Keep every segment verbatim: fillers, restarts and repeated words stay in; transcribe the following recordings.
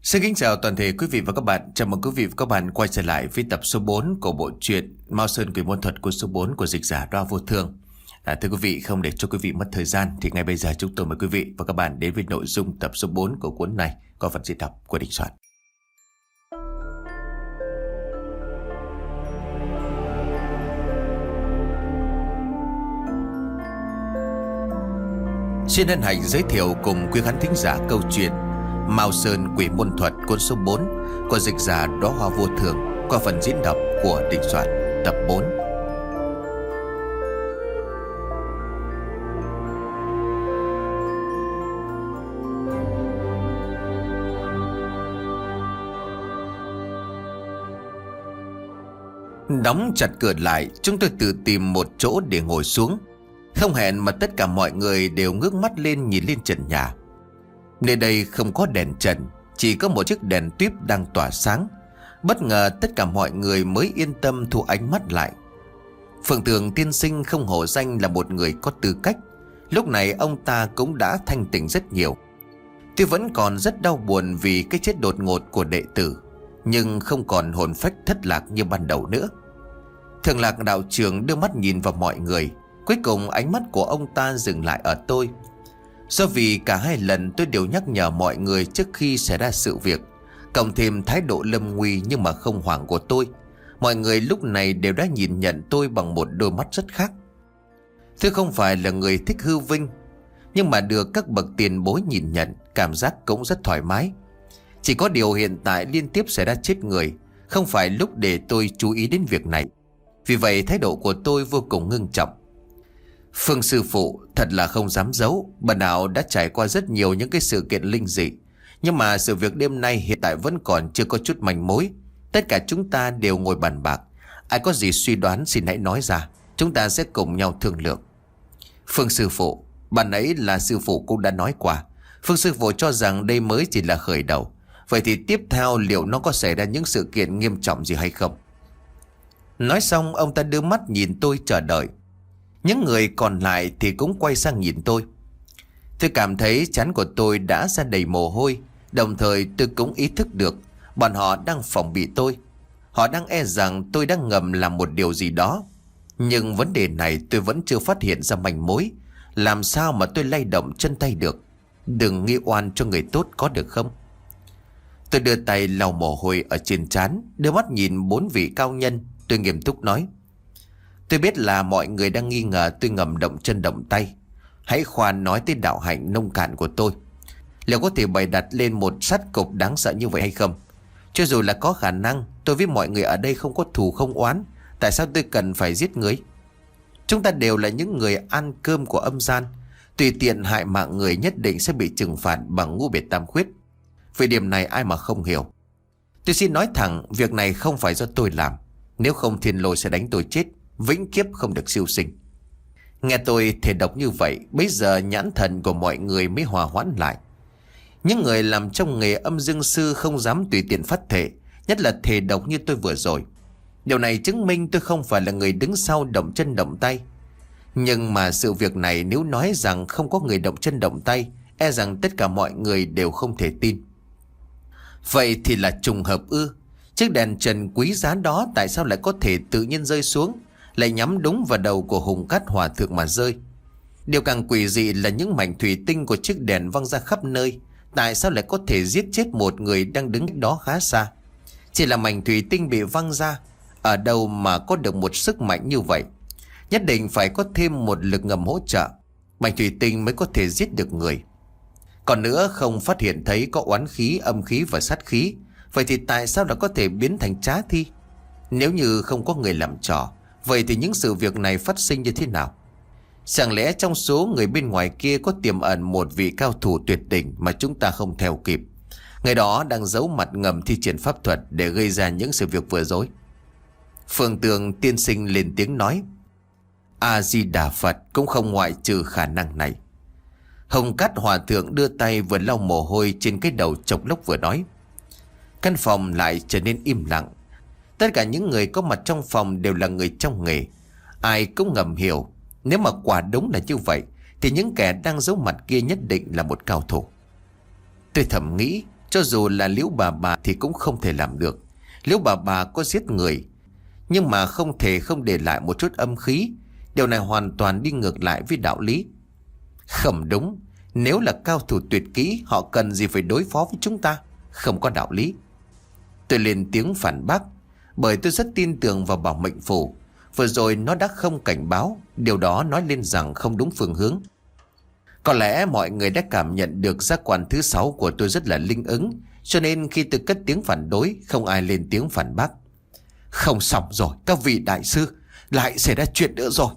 Xin kính chào toàn thể quý vị và các bạn. Chào mừng quý vị và các bạn quay trở lại với tập số bốn của bộ truyện Mao Sơn Quỷ Môn Thuật của số bốn của dịch giả Đoa Vô Thương. À, thưa quý vị, không để cho quý vị mất thời gian thì ngay bây giờ chúng tôi mời quý vị và các bạn đến với nội dung tập số bốn của cuốn này có phần diễn đọc của Đình Soạn. Xin hân hạnh giới thiệu cùng quý khán thính giả câu chuyện Mao Sơn Quỷ Môn Thuật cuốn số bốn của dịch giả Đóa Hoa Vô Thường qua phần diễn đọc của Đình Soạn tập bốn. Đóng chặt cửa lại, chúng tôi tự tìm một chỗ để ngồi xuống. Không hẹn mà tất cả mọi người đều ngước mắt lên nhìn lên trần nhà. Nơi đây không có đèn trần, chỉ có một chiếc đèn tuýp đang tỏa sáng. Bất ngờ tất cả mọi người mới yên tâm thu ánh mắt lại. Phượng Tường tiên sinh không hổ danh là một người có tư cách. Lúc này ông ta cũng đã thanh tỉnh rất nhiều. Tuy vẫn còn rất đau buồn vì cái chết đột ngột của đệ tử, nhưng không còn hồn phách thất lạc như ban đầu nữa. Thường Lạc đạo trưởng đưa mắt nhìn vào mọi người. Cuối cùng ánh mắt của ông ta dừng lại ở tôi. Do vì cả hai lần tôi đều nhắc nhở mọi người trước khi xảy ra sự việc, cộng thêm thái độ lâm nguy nhưng mà không hoảng của tôi, mọi người lúc này đều đã nhìn nhận tôi bằng một đôi mắt rất khác. Tôi không phải là người thích hư vinh, nhưng mà được các bậc tiền bối nhìn nhận, cảm giác cũng rất thoải mái. Chỉ có điều hiện tại liên tiếp xảy ra chết người, không phải lúc để tôi chú ý đến việc này. Vì vậy thái độ của tôi vô cùng ngưng trọng. Phương sư phụ, thật là không dám giấu, bần đạo đã trải qua rất nhiều những cái sự kiện linh dị, nhưng mà sự việc đêm nay hiện tại vẫn còn chưa có chút manh mối. Tất cả chúng ta đều ngồi bàn bạc, ai có gì suy đoán xin hãy nói ra, chúng ta sẽ cùng nhau thương lượng. Phương sư phụ, bạn ấy là sư phụ cũng đã nói qua. Phương sư phụ cho rằng đây mới chỉ là khởi đầu. Vậy thì tiếp theo liệu nó có xảy ra những sự kiện nghiêm trọng gì hay không? Nói xong ông ta đưa mắt nhìn tôi chờ đợi. Những người còn lại thì cũng quay sang nhìn tôi. Tôi cảm thấy trán của tôi đã ra đầy mồ hôi. Đồng thời tôi cũng ý thức được bọn họ đang phòng bị tôi. Họ đang e rằng tôi đang ngầm làm một điều gì đó. Nhưng vấn đề này tôi vẫn chưa phát hiện ra manh mối. Làm sao mà tôi lay động chân tay được? Đừng nghi oan cho người tốt có được không? Tôi đưa tay lau mồ hôi ở trên trán, đưa mắt nhìn bốn vị cao nhân. Tôi nghiêm túc nói: tôi biết là mọi người đang nghi ngờ tôi ngầm động chân động tay. Hãy khoan nói tới đạo hạnh nông cạn của tôi. Liệu có thể bày đặt lên một sát cục đáng sợ như vậy hay không? Cho dù là có khả năng, tôi với mọi người ở đây không có thù không oán. Tại sao tôi cần phải giết người? Chúng ta đều là những người ăn cơm của âm gian. Tùy tiện hại mạng người nhất định sẽ bị trừng phạt bằng ngũ biệt tam khuyết. Về điểm này ai mà không hiểu. Tôi xin nói thẳng, việc này không phải do tôi làm. Nếu không thiên lôi sẽ đánh tôi chết, vĩnh kiếp không được siêu sinh. Nghe tôi thể độc như vậy, bây giờ nhãn thần của mọi người mới hòa hoãn lại. Những người làm trong nghề âm dương sư không dám tùy tiện phát thể, nhất là thể độc như tôi vừa rồi. Điều này chứng minh tôi không phải là người đứng sau động chân động tay. Nhưng mà sự việc này nếu nói rằng không có người động chân động tay, e rằng tất cả mọi người đều không thể tin. Vậy thì là trùng hợp ư? Chiếc đèn trần quý giá đó tại sao lại có thể tự nhiên rơi xuống, lại nhắm đúng vào đầu của Hùng Cát Hòa Thượng mà rơi? Điều càng quỷ dị là những mảnh thủy tinh của chiếc đèn văng ra khắp nơi. Tại sao lại có thể giết chết một người đang đứng đó khá xa? Chỉ là mảnh thủy tinh bị văng ra, ở đâu mà có được một sức mạnh như vậy? Nhất định phải có thêm một lực ngầm hỗ trợ, mảnh thủy tinh mới có thể giết được người. Còn nữa, không phát hiện thấy có oán khí, âm khí và sát khí. Vậy thì tại sao đã có thể biến thành trá thi? Nếu như không có người làm trò, vậy thì những sự việc này phát sinh như thế nào? Chẳng lẽ trong số người bên ngoài kia có tiềm ẩn một vị cao thủ tuyệt đỉnh mà chúng ta không theo kịp? Người đó đang giấu mặt ngầm thi triển pháp thuật để gây ra những sự việc vừa rồi. Phượng Tường tiên sinh lên tiếng nói: A-di-đà Phật, cũng không ngoại trừ khả năng này. Hồng Cát Hòa Thượng đưa tay vừa lau mồ hôi trên cái đầu chọc lốc vừa nói. Căn phòng lại trở nên im lặng. Tất cả những người có mặt trong phòng đều là người trong nghề. Ai cũng ngầm hiểu, nếu mà quả đúng là như vậy thì những kẻ đang giấu mặt kia nhất định là một cao thủ. Tôi thầm nghĩ, Cho dù là Liễu bà bà thì cũng không thể làm được. Liễu bà bà có giết người, nhưng mà không thể không để lại một chút âm khí. Điều này hoàn toàn đi ngược lại với đạo lý. Không đúng. Nếu là cao thủ tuyệt kỹ, họ cần gì phải đối phó với chúng ta? Không có đạo lý. Tôi lên tiếng phản bác, bởi tôi rất tin tưởng vào bảo mệnh phù. Vừa rồi nó đã không cảnh báo, điều đó nói lên rằng không đúng phương hướng. Có lẽ mọi người đã cảm nhận được giác quan thứ sáu của tôi rất là linh ứng, cho nên khi tôi cất tiếng phản đối, không ai lên tiếng phản bác. Không xong rồi, các vị đại sư, lại xảy ra chuyện nữa rồi.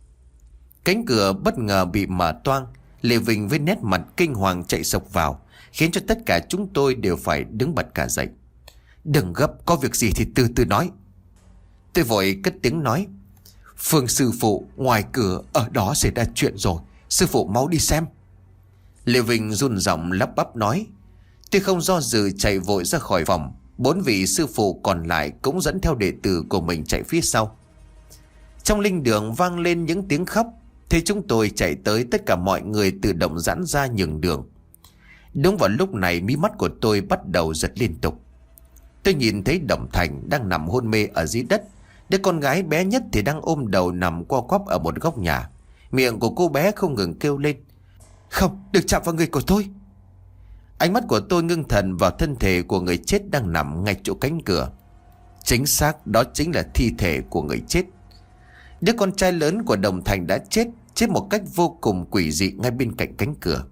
Cánh cửa bất ngờ bị mở toang. Lê Vinh với nét mặt kinh hoàng chạy sộc vào, khiến cho tất cả chúng tôi đều phải đứng bật cả dậy. Đừng gấp, có việc gì thì từ từ nói. Tôi vội cất tiếng nói. Phương sư phụ, ngoài cửa ở đó xảy ra chuyện rồi, sư phụ mau đi xem. Lê Vinh run giọng lắp bắp nói. Tôi không do dự chạy vội ra khỏi phòng. Bốn vị sư phụ còn lại cũng dẫn theo đệ tử của mình chạy phía sau. Trong linh đường vang lên những tiếng khóc. Thế chúng tôi chạy tới, tất cả mọi người tự động giãn ra nhường đường. Đúng vào lúc này mí mắt của tôi bắt đầu giật liên tục. Tôi nhìn thấy Đồng Thành đang nằm hôn mê ở dưới đất. Đứa con gái bé nhất thì đang ôm đầu nằm co quắp ở một góc nhà. Miệng của cô bé không ngừng kêu lên. Không, đừng chạm vào người của tôi. Ánh mắt của tôi ngưng thần vào thân thể của người chết đang nằm ngay chỗ cánh cửa. Chính xác, đó chính là thi thể của người chết. Đứa con trai lớn của Đồng Thành đã chết, chết một cách vô cùng quỷ dị ngay bên cạnh cánh cửa.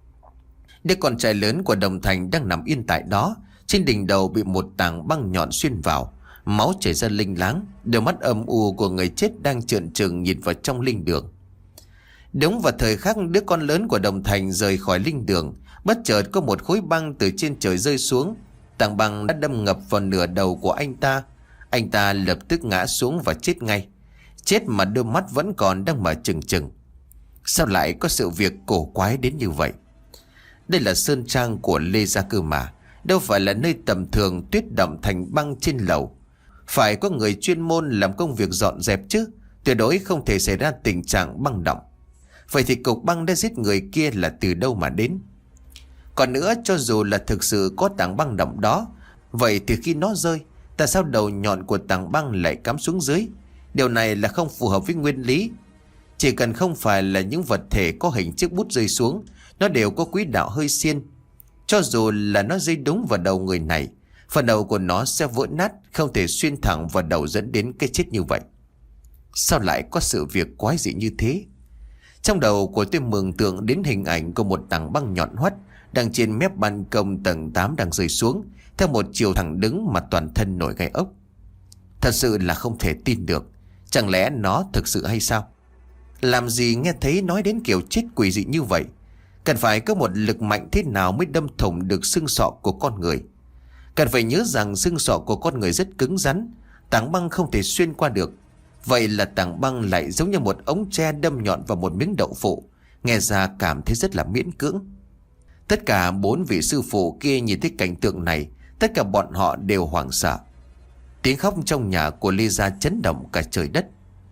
Đứa con trai lớn của Đồng Thành đang nằm yên tại đó. Trên đỉnh đầu bị một tảng băng nhọn xuyên vào, máu chảy ra linh láng. Đôi mắt âm u của người chết đang trợn trừng nhìn vào trong linh đường. Đúng vào thời khắc đứa con lớn của Đồng Thành rời khỏi linh đường, bất chợt có một khối băng từ trên trời rơi xuống. Tảng băng đã đâm ngập vào nửa đầu của anh ta. Anh ta lập tức ngã xuống và chết ngay. Chết mà đôi mắt vẫn còn đang mở trừng trừng. Sao lại có sự việc cổ quái đến như vậy? Đây là sơn trang của Lê gia cơ mà, đâu phải là nơi tầm thường tuyết đọng thành băng trên lầu. Phải có người chuyên môn làm công việc dọn dẹp chứ, tuyệt đối không thể xảy ra tình trạng băng đọng. Vậy thì cục băng đã giết người kia là từ đâu mà đến? Còn nữa, cho dù là thực sự có tảng băng đọng đó, vậy thì khi nó rơi, tại sao đầu nhọn của tảng băng lại cắm xuống dưới? Điều này là không phù hợp với nguyên lý. Chỉ cần không phải là những vật thể có hình chiếc bút rơi xuống, nó đều có quỹ đạo hơi xiên. Cho dù là nó rơi đúng vào đầu người này, phần đầu của nó sẽ vỡ nát, không thể xuyên thẳng vào đầu dẫn đến cái chết như vậy. Sao lại có sự việc quái dị như thế? Trong đầu của tôi mường tượng đến hình ảnh của một tảng băng nhọn hoắt đang trên mép ban công tầng tám đang rơi xuống theo một chiều thẳng đứng mà toàn thân nổi gai ốc. Thật sự là không thể tin được. Chẳng lẽ nó thực sự hay sao? Làm gì nghe thấy nói đến kiểu chết quỷ dị như vậy? Cần phải có một lực mạnh thế nào mới đâm thủng được xương sọ của con người? Cần phải nhớ rằng xương sọ của con người rất cứng rắn, tảng băng không thể xuyên qua được. Vậy là tảng băng lại giống như một ống tre đâm nhọn vào một miếng đậu phụ. Nghe ra cảm thấy rất là miễn cưỡng. Tất cả bốn vị sư phụ kia nhìn thấy cảnh tượng này, tất cả bọn họ đều hoảng sợ. Tiếng khóc trong nhà của Lê gia chấn động cả trời đất.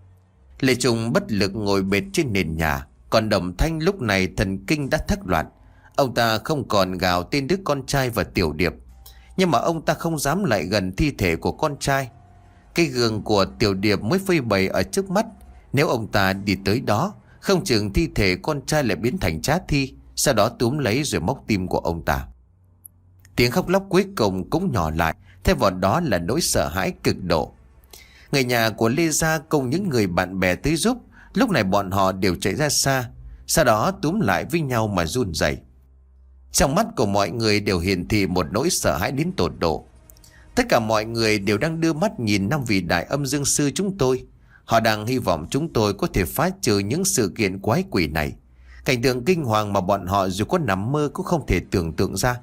Lê Trung bất lực ngồi bệt trên nền nhà, còn Đồng Thanh lúc này thần kinh đã thất loạn. Ông ta không còn gào tên đứa con trai và Tiểu Điệp, nhưng mà ông ta không dám lại gần thi thể của con trai. Cái gương của Tiểu Điệp mới phơi bày ở trước mắt. Nếu ông ta đi tới đó, không chừng thi thể con trai lại biến thành trá thi, sau đó túm lấy rồi móc tim của ông ta. Tiếng khóc lóc cuối cùng cũng nhỏ lại, thay vào đó là nỗi sợ hãi cực độ. Người nhà của Lê gia cùng những người bạn bè tới giúp, lúc này bọn họ đều chạy ra xa, sau đó túm lại với nhau mà run rẩy. Trong mắt của mọi người đều hiển thị một nỗi sợ hãi đến tột độ. Tất cả mọi người đều đang đưa mắt nhìn năm vị đại âm dương sư chúng tôi. Họ đang hy vọng chúng tôi có thể phá trừ những sự kiện quái quỷ này. Cảnh tượng kinh hoàng mà bọn họ dù có nằm mơ cũng không thể tưởng tượng ra.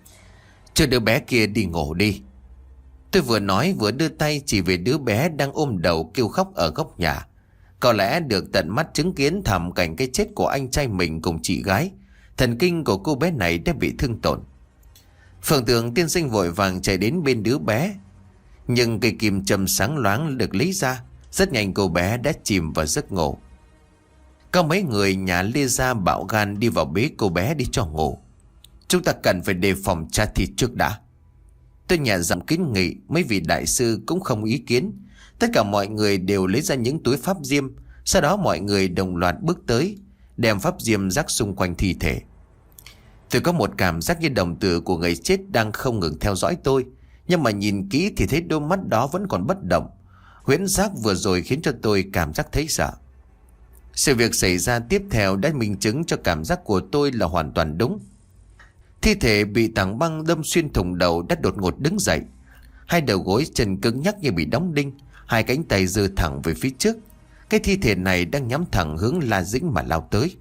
Cho đứa bé kia đi ngủ đi. Tôi vừa nói vừa đưa tay chỉ về đứa bé đang ôm đầu kêu khóc ở góc nhà. Có lẽ được tận mắt chứng kiến thảm cảnh cái chết của anh trai mình cùng chị gái, thần kinh của cô bé này đã bị thương tổn. Phượng Tường tiên sinh vội vàng chạy đến bên đứa bé, nhưng cây kim châm sáng loáng được lấy ra. Rất nhanh cô bé đã chìm vào giấc ngủ. Có mấy người nhà Lê gia bạo gan đi vào bế cô bé đi cho ngủ. Chúng ta cần phải đề phòng cha thi trước đã. Tôi nhẹ giọng kiến nghị, mấy vị đại sư cũng không ý kiến. Tất cả mọi người đều lấy ra những túi pháp diêm. Sau đó mọi người đồng loạt bước tới, đem pháp diêm rắc xung quanh thi thể. Tôi có một cảm giác như đồng tử của người chết đang không ngừng theo dõi tôi. Nhưng mà nhìn kỹ thì thấy đôi mắt đó vẫn còn bất động. Huyễn giác vừa rồi khiến cho tôi cảm giác thấy sợ. Sự việc xảy ra tiếp theo đã minh chứng cho cảm giác của tôi là hoàn toàn đúng. Thi thể bị tảng băng đâm xuyên thủng đầu đã đột ngột đứng dậy. Hai đầu gối chân cứng nhắc như bị đóng đinh, hai cánh tay giơ thẳng về phía trước. Cái thi thể này đang nhắm thẳng hướng La Dĩnh mà lao tới.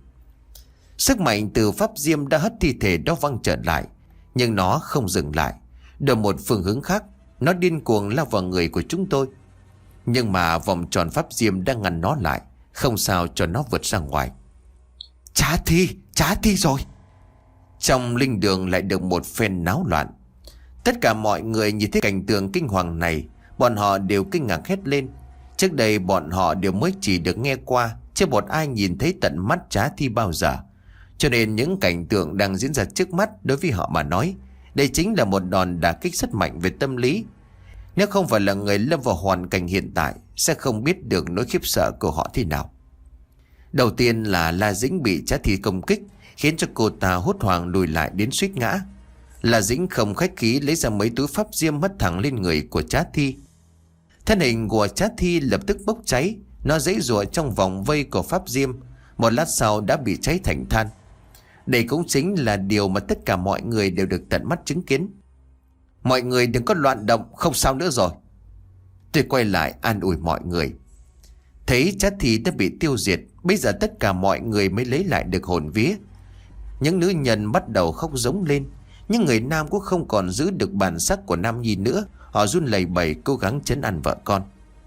Sức mạnh từ pháp diêm đã hất thi thể đó văng trở lại, nhưng nó không dừng lại. Đổi một phương hướng khác, nó điên cuồng lao vào người của chúng tôi. Nhưng mà vòng tròn pháp diêm đang ngăn nó lại, không sao cho nó vượt ra ngoài. Trả thi, trả thi rồi. Trong linh đường lại được một phen náo loạn. Tất cả mọi người nhìn thấy cảnh tượng kinh hoàng này, bọn họ đều kinh ngạc hét lên. Trước đây bọn họ đều mới chỉ được nghe qua, chứ một ai nhìn thấy tận mắt trá thi bao giờ. Cho nên những cảnh tượng đang diễn ra trước mắt đối với họ mà nói, đây chính là một đòn đả kích rất mạnh về tâm lý. Nếu không phải là người lâm vào hoàn cảnh hiện tại, sẽ không biết được nỗi khiếp sợ của họ thế nào. Đầu tiên là La Dĩnh bị trá thi công kích, khiến cho cô ta hốt hoảng lùi lại đến suýt ngã. La Dĩnh không khách khí lấy ra mấy túi pháp diêm hất thẳng lên người của trá thi. Thân hình của trá thi lập tức bốc cháy, nó giãy giụa trong vòng vây của pháp diêm, một lát sau đã bị cháy thành than. Đây cũng chính là điều mà tất cả mọi người đều được tận mắt chứng kiến. Mọi người đừng có loạn động, không sao nữa rồi. Tôi quay lại an ủi mọi người. Thấy trá thi đã bị tiêu diệt, bây giờ tất cả mọi người mới lấy lại được hồn vía. Những nữ nhân bắt đầu khóc rống lên, nhưng người nam cũng không còn giữ được bản sắc của nam nhi nữa. Họ run lẩy bẩy cố gắng trấn an vợ con.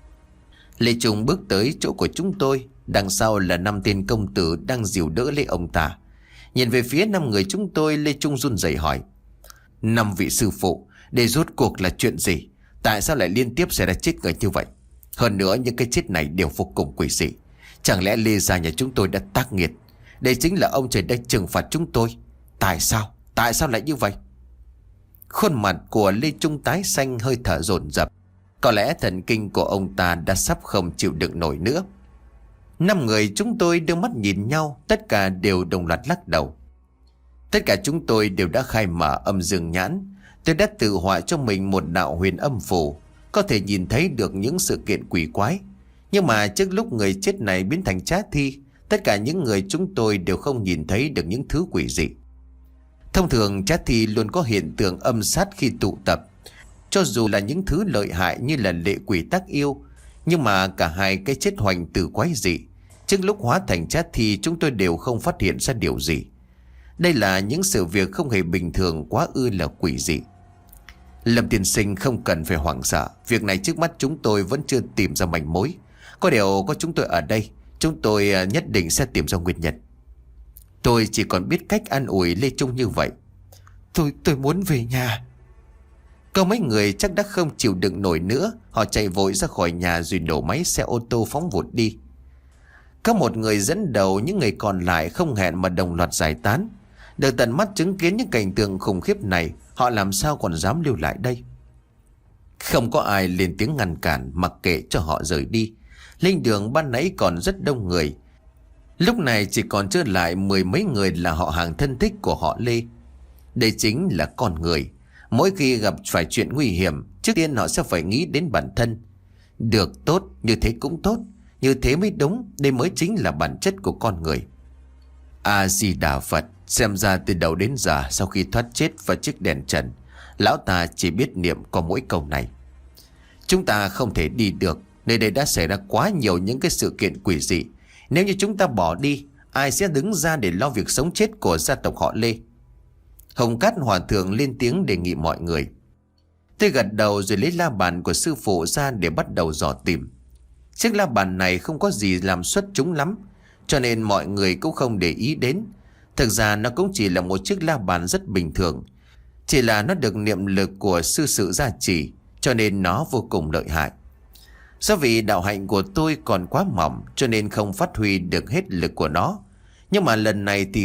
Lê Trung bước tới chỗ của chúng tôi. Đằng sau là năm tên công tử đang dìu đỡ lấy ông ta. Nhìn về phía năm người chúng tôi, Lê Trung run rẩy hỏi: Năm vị sư phụ, đây rốt cuộc là chuyện gì? Tại sao lại liên tiếp xảy ra chết người như vậy? Hơn nữa những cái chết này đều vô cùng quỷ dị. Chẳng lẽ Lê gia nhà chúng tôi đã tác nghiệt? Đây chính là ông trời đã trừng phạt chúng tôi. Tại sao? Tại sao lại như vậy? Khuôn mặt của Lê Trung tái xanh, hơi thở dồn dập. Có lẽ thần kinh của ông ta đã sắp không chịu đựng nổi nữa. Năm người chúng tôi đưa mắt nhìn nhau, tất cả đều đồng loạt lắc đầu. Tất cả chúng tôi đều đã khai mở âm dương nhãn. Tôi đã tự họa cho mình một đạo huyền âm phù, có thể nhìn thấy được những sự kiện quỷ quái. Nhưng mà trước lúc người chết này biến thành trá thi, tất cả những người chúng tôi đều không nhìn thấy được những thứ quỷ dị. Thông thường trá thi luôn có hiện tượng âm sát khi tụ tập, cho dù là những thứ lợi hại như là lệ quỷ tác yêu. Nhưng mà cả hai cái chết hoành tử quái dị, trước lúc hóa thành trá thi chúng tôi đều không phát hiện ra điều gì. Đây là những sự việc không hề bình thường, quá ư là quỷ dị. Lâm tiên sinh không cần phải hoảng sợ. Việc này trước mắt chúng tôi vẫn chưa tìm ra manh mối. Có điều có chúng tôi ở đây, chúng tôi nhất định sẽ tìm ra nguyên nhân. Tôi chỉ còn biết cách an ủi Lê Trung như vậy. Tôi tôi muốn về nhà. Có mấy người chắc đã không chịu đựng nổi nữa. Họ chạy vội ra khỏi nhà rồi nổ máy xe ô tô phóng vụt đi. Có một người dẫn đầu, những người còn lại không hẹn mà đồng loạt giải tán. Được tận mắt chứng kiến những cảnh tượng khủng khiếp này, họ làm sao còn dám lưu lại đây. Không có ai lên tiếng ngăn cản, mặc kệ cho họ rời đi. Linh đường ban nãy còn rất đông người, lúc này chỉ còn trơ lại mười mấy người là họ hàng thân thích của họ Lê. Đây chính là con người. Mỗi khi gặp phải chuyện nguy hiểm, trước tiên họ sẽ phải nghĩ đến bản thân. Được tốt, như thế cũng tốt, như thế mới đúng. Đây mới chính là bản chất của con người. A-di-đà Phật. Xem ra từ đầu đến giờ, sau khi thoát chết vào chiếc đèn trần, lão ta chỉ biết niệm có mỗi câu này. Chúng ta không thể đi được. Nơi đây đã xảy ra quá nhiều những cái sự kiện quỷ dị. Nếu như chúng ta bỏ đi, ai sẽ đứng ra để lo việc sống chết của gia tộc họ Lê? Hồng Cát Hòa Thượng lên tiếng đề nghị mọi người. Tôi gật đầu rồi lấy la bàn của sư phụ ra để bắt đầu dò tìm. Chiếc la bàn này không có gì làm xuất chúng lắm, cho nên mọi người cũng không để ý đến. Thực ra nó cũng chỉ là một chiếc la bàn rất bình thường. Chỉ là nó được niệm lực của sư sự gia trì, cho nên nó vô cùng lợi hại. Do vì đạo hạnh của tôi còn quá mỏng, cho nên không phát huy được hết lực của nó. Nhưng mà lần này thì khác,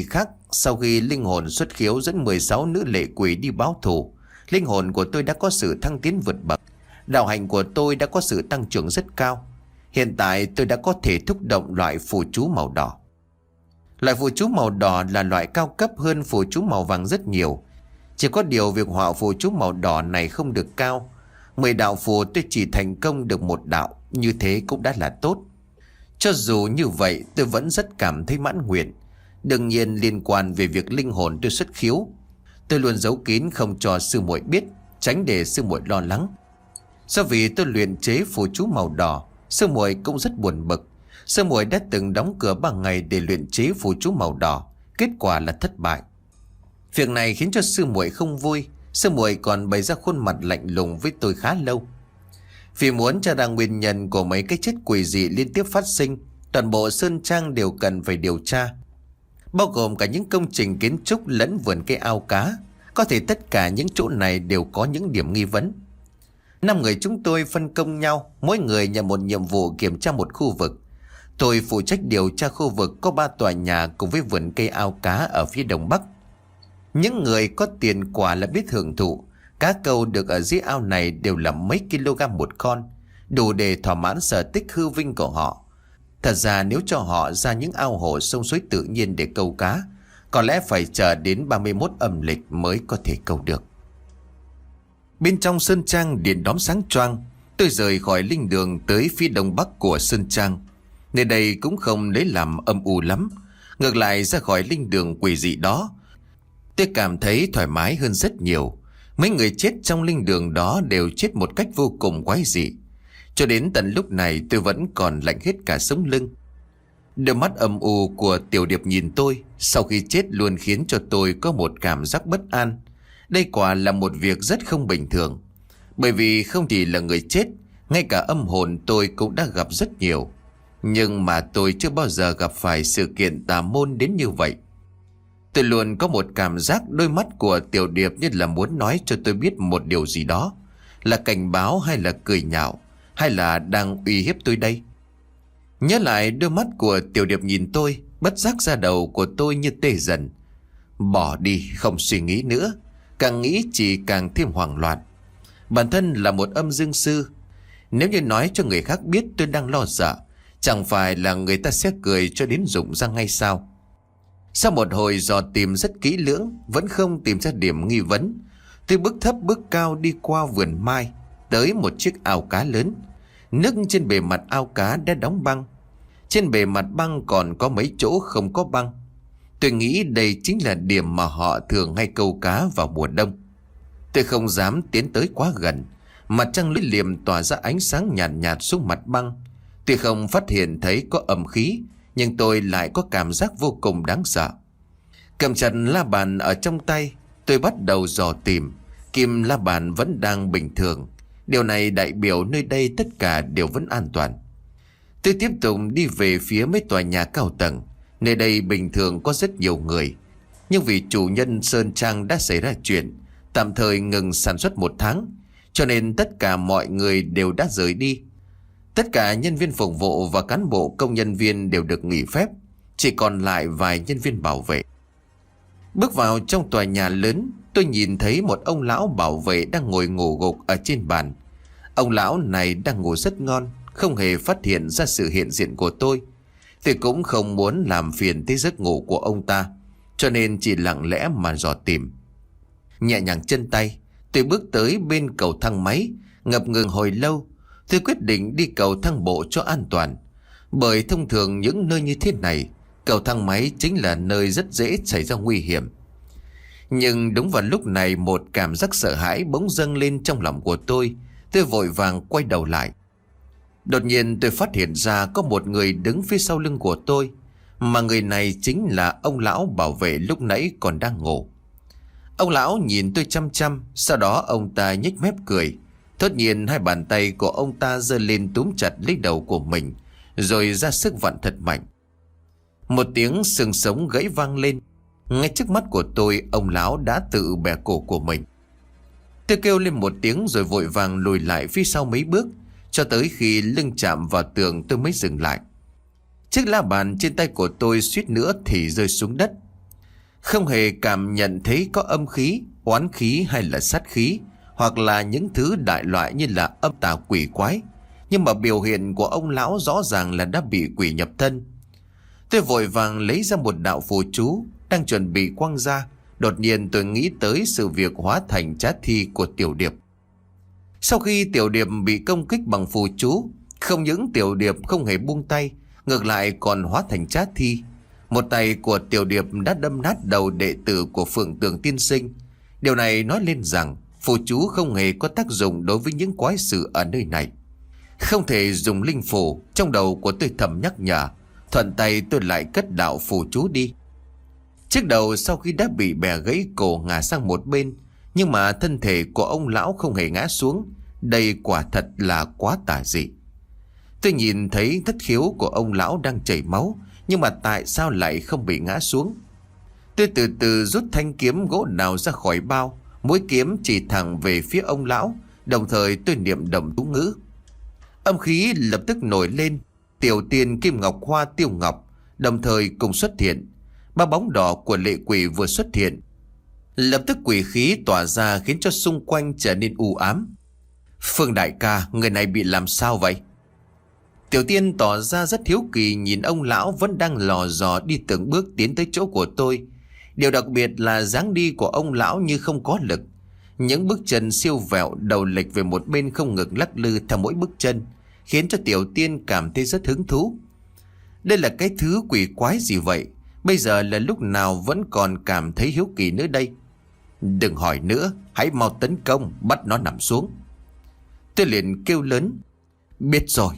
Sau khi linh hồn xuất khiếu dẫn mười sáu nữ lệ quỷ đi báo thù, linh hồn của tôi đã có sự thăng tiến vượt bậc. Đạo hạnh của tôi đã có sự tăng trưởng rất cao. Hiện tại tôi đã có thể thúc động loại phù chú màu đỏ. Loại phù chú màu đỏ là loại cao cấp hơn phù chú màu vàng rất nhiều. Chỉ có điều việc họa phù chú màu đỏ này không được cao. Mười đạo phù tôi chỉ thành công được một đạo, như thế cũng đã là tốt. Cho dù như vậy tôi vẫn rất cảm thấy mãn nguyện. Đương nhiên liên quan về việc linh hồn tôi xuất khiếu, tôi luôn giấu kín không cho sư muội biết, tránh để sư muội lo lắng. Do vì tôi luyện chế phù chú màu đỏ, sư muội cũng rất buồn bực. Sư muội đã từng đóng cửa ba ngày để luyện chế phù chú màu đỏ, kết quả là thất bại. Việc này khiến cho sư muội không vui. Sư muội còn bày ra khuôn mặt lạnh lùng với tôi khá lâu. Vì muốn tra ra nguyên nhân của mấy cái chết quỷ dị liên tiếp phát sinh, toàn bộ Sơn Trang đều cần phải điều tra, bao gồm cả những công trình kiến trúc lẫn vườn cây ao cá. Có thể tất cả những chỗ này đều có những điểm nghi vấn. Năm người chúng tôi phân công nhau, mỗi người nhận một nhiệm vụ kiểm tra một khu vực. Tôi phụ trách điều tra khu vực có ba tòa nhà cùng với vườn cây ao cá ở phía đông bắc. Những người có tiền quả là biết hưởng thụ. Cá câu được ở dưới ao này đều là mấy kg một con, đủ để thỏa mãn sở thích hư vinh của họ. Thật ra nếu cho họ ra những ao hồ sông suối tự nhiên để câu cá, có lẽ phải chờ đến ba mươi mốt âm lịch mới có thể câu được. Bên trong Sơn Trang điện đóm sáng choang. Tôi rời khỏi linh đường tới phía đông bắc của Sơn Trang. Nơi đây cũng không lấy làm âm u lắm. Ngược lại ra khỏi linh đường quỷ dị đó, tôi cảm thấy thoải mái hơn rất nhiều. Mấy người chết trong linh đường đó đều chết một cách vô cùng quái dị. Cho đến tận lúc này tôi vẫn còn lạnh hết cả sống lưng. Đôi mắt âm u của Tiểu Điệp nhìn tôi sau khi chết luôn khiến cho tôi có một cảm giác bất an. Đây quả là một việc rất không bình thường. Bởi vì không chỉ là người chết, ngay cả âm hồn tôi cũng đã gặp rất nhiều. Nhưng mà tôi chưa bao giờ gặp phải sự kiện tà môn đến như vậy. Tôi luôn có một cảm giác đôi mắt của Tiểu Điệp như là muốn nói cho tôi biết một điều gì đó. Là cảnh báo hay là cười nhạo, hay là đang uy hiếp tôi đây? Nhớ lại đôi mắt của Tiểu Điệp nhìn tôi, bất giác da đầu của tôi như tê dần. Bỏ đi, không suy nghĩ nữa. Càng nghĩ chỉ càng thêm hoảng loạn. Bản thân là một âm dương sư, nếu như nói cho người khác biết tôi đang lo sợ, chẳng phải là người ta sẽ cười cho đến rụng răng ngay sao? Sau một hồi dò tìm rất kỹ lưỡng, vẫn không tìm ra điểm nghi vấn, tôi bước thấp bước cao đi qua vườn mai, tới một chiếc ao cá lớn. Nước trên bề mặt ao cá đã đóng băng. Trên bề mặt băng còn có mấy chỗ không có băng. Tôi nghĩ đây chính là điểm mà họ thường hay câu cá vào mùa đông. Tôi không dám tiến tới quá gần. Mặt trăng lưỡi liềm tỏa ra ánh sáng nhạt nhạt xuống mặt băng. Tuy không phát hiện thấy có âm khí, nhưng tôi lại có cảm giác vô cùng đáng sợ. Cầm chặt la bàn ở trong tay, tôi bắt đầu dò tìm. Kim la bàn vẫn đang bình thường. Điều này đại biểu nơi đây tất cả đều vẫn an toàn. Tôi tiếp tục đi về phía mấy tòa nhà cao tầng. Nơi đây bình thường có rất nhiều người, nhưng vì chủ nhân Sơn Trang đã xảy ra chuyện, tạm thời ngừng sản xuất một tháng, cho nên tất cả mọi người đều đã rời đi. Tất cả nhân viên phục vụ và cán bộ công nhân viên đều được nghỉ phép, chỉ còn lại vài nhân viên bảo vệ. Bước vào trong tòa nhà lớn, tôi nhìn thấy một ông lão bảo vệ đang ngồi ngủ gục ở trên bàn. Ông lão này đang ngủ rất ngon, không hề phát hiện ra sự hiện diện của tôi. Tôi cũng không muốn làm phiền tới giấc ngủ của ông ta, cho nên chỉ lặng lẽ mà dò tìm. Nhẹ nhàng chân tay, tôi bước tới bên cầu thang máy. Ngập ngừng hồi lâu, tôi quyết định đi cầu thang bộ cho an toàn. Bởi thông thường những nơi như thế này, cầu thang máy chính là nơi rất dễ xảy ra nguy hiểm. Nhưng đúng vào lúc này, một cảm giác sợ hãi bỗng dâng lên trong lòng của tôi. Tôi vội vàng quay đầu lại. Đột nhiên tôi phát hiện ra có một người đứng phía sau lưng của tôi, mà người này chính là ông lão bảo vệ lúc nãy còn đang ngủ. Ông lão nhìn tôi chăm chăm, sau đó ông ta nhếch mép cười. Tất nhiên hai bàn tay của ông ta giơ lên túm chặt lấy đầu của mình, rồi ra sức vặn thật mạnh. Một tiếng xương sống gãy vang lên. Ngay trước mắt của tôi, ông lão đã tự bẻ cổ của mình. Tôi kêu lên một tiếng rồi vội vàng lùi lại phía sau mấy bước, cho tới khi lưng chạm vào tường tôi mới dừng lại. Chiếc la bàn trên tay của tôi suýt nữa thì rơi xuống đất. Không hề cảm nhận thấy có âm khí, oán khí hay là sát khí, hoặc là những thứ đại loại như là âm tà quỷ quái. Nhưng mà biểu hiện của ông lão rõ ràng là đã bị quỷ nhập thân. Tôi vội vàng lấy ra một đạo phù chú, đang chuẩn bị quăng ra. Đột nhiên tôi nghĩ tới sự việc hóa thành trá thi của Tiểu Điệp. Sau khi Tiểu Điệp bị công kích bằng phù chú, không những Tiểu Điệp không hề buông tay, ngược lại còn hóa thành trá thi. Một tay của Tiểu Điệp đã đâm nát đầu đệ tử của Phượng Tường Tiên Sinh. Điều này nói lên rằng phù chú không hề có tác dụng đối với những quái sự ở nơi này. Không thể dùng linh phù. Trong đầu của tôi thầm nhắc nhở, thuận tay tôi lại cất đạo phù chú đi. Chiếc đầu sau khi đã bị bẻ gãy cổ ngả sang một bên, nhưng mà thân thể của ông lão không hề ngã xuống. Đây quả thật là quá tà dị. Tôi nhìn thấy thất khiếu của ông lão đang chảy máu, nhưng mà tại sao lại không bị ngã xuống? Tôi từ từ rút thanh kiếm gỗ đào ra khỏi bao, mũi kiếm chỉ thẳng về phía ông lão, đồng thời tôi niệm động chú ngữ. Âm khí lập tức nổi lên, Tiểu Tiên, Kim Ngọc Hoa, Tiêu Ngọc đồng thời cùng xuất hiện. Ba bóng đỏ của lệ quỷ vừa xuất hiện, lập tức quỷ khí tỏa ra khiến cho xung quanh trở nên u ám. Phương đại ca, người này bị làm sao vậy? Tiểu Tiên tỏ ra rất hiếu kỳ, nhìn ông lão vẫn đang lò dò đi từng bước tiến tới chỗ của tôi. Điều đặc biệt là dáng đi của ông lão như không có lực. Những bước chân siêu vẹo, đầu lệch về một bên không ngừng lắc lư theo mỗi bước chân, khiến cho Tiểu Tiên cảm thấy rất hứng thú. Đây là cái thứ quỷ quái gì vậy? Bây giờ là lúc nào vẫn còn cảm thấy hiếu kỳ nữa đây? Đừng hỏi nữa, hãy mau tấn công, bắt nó nằm xuống. Tôi liền kêu lớn. Biết rồi.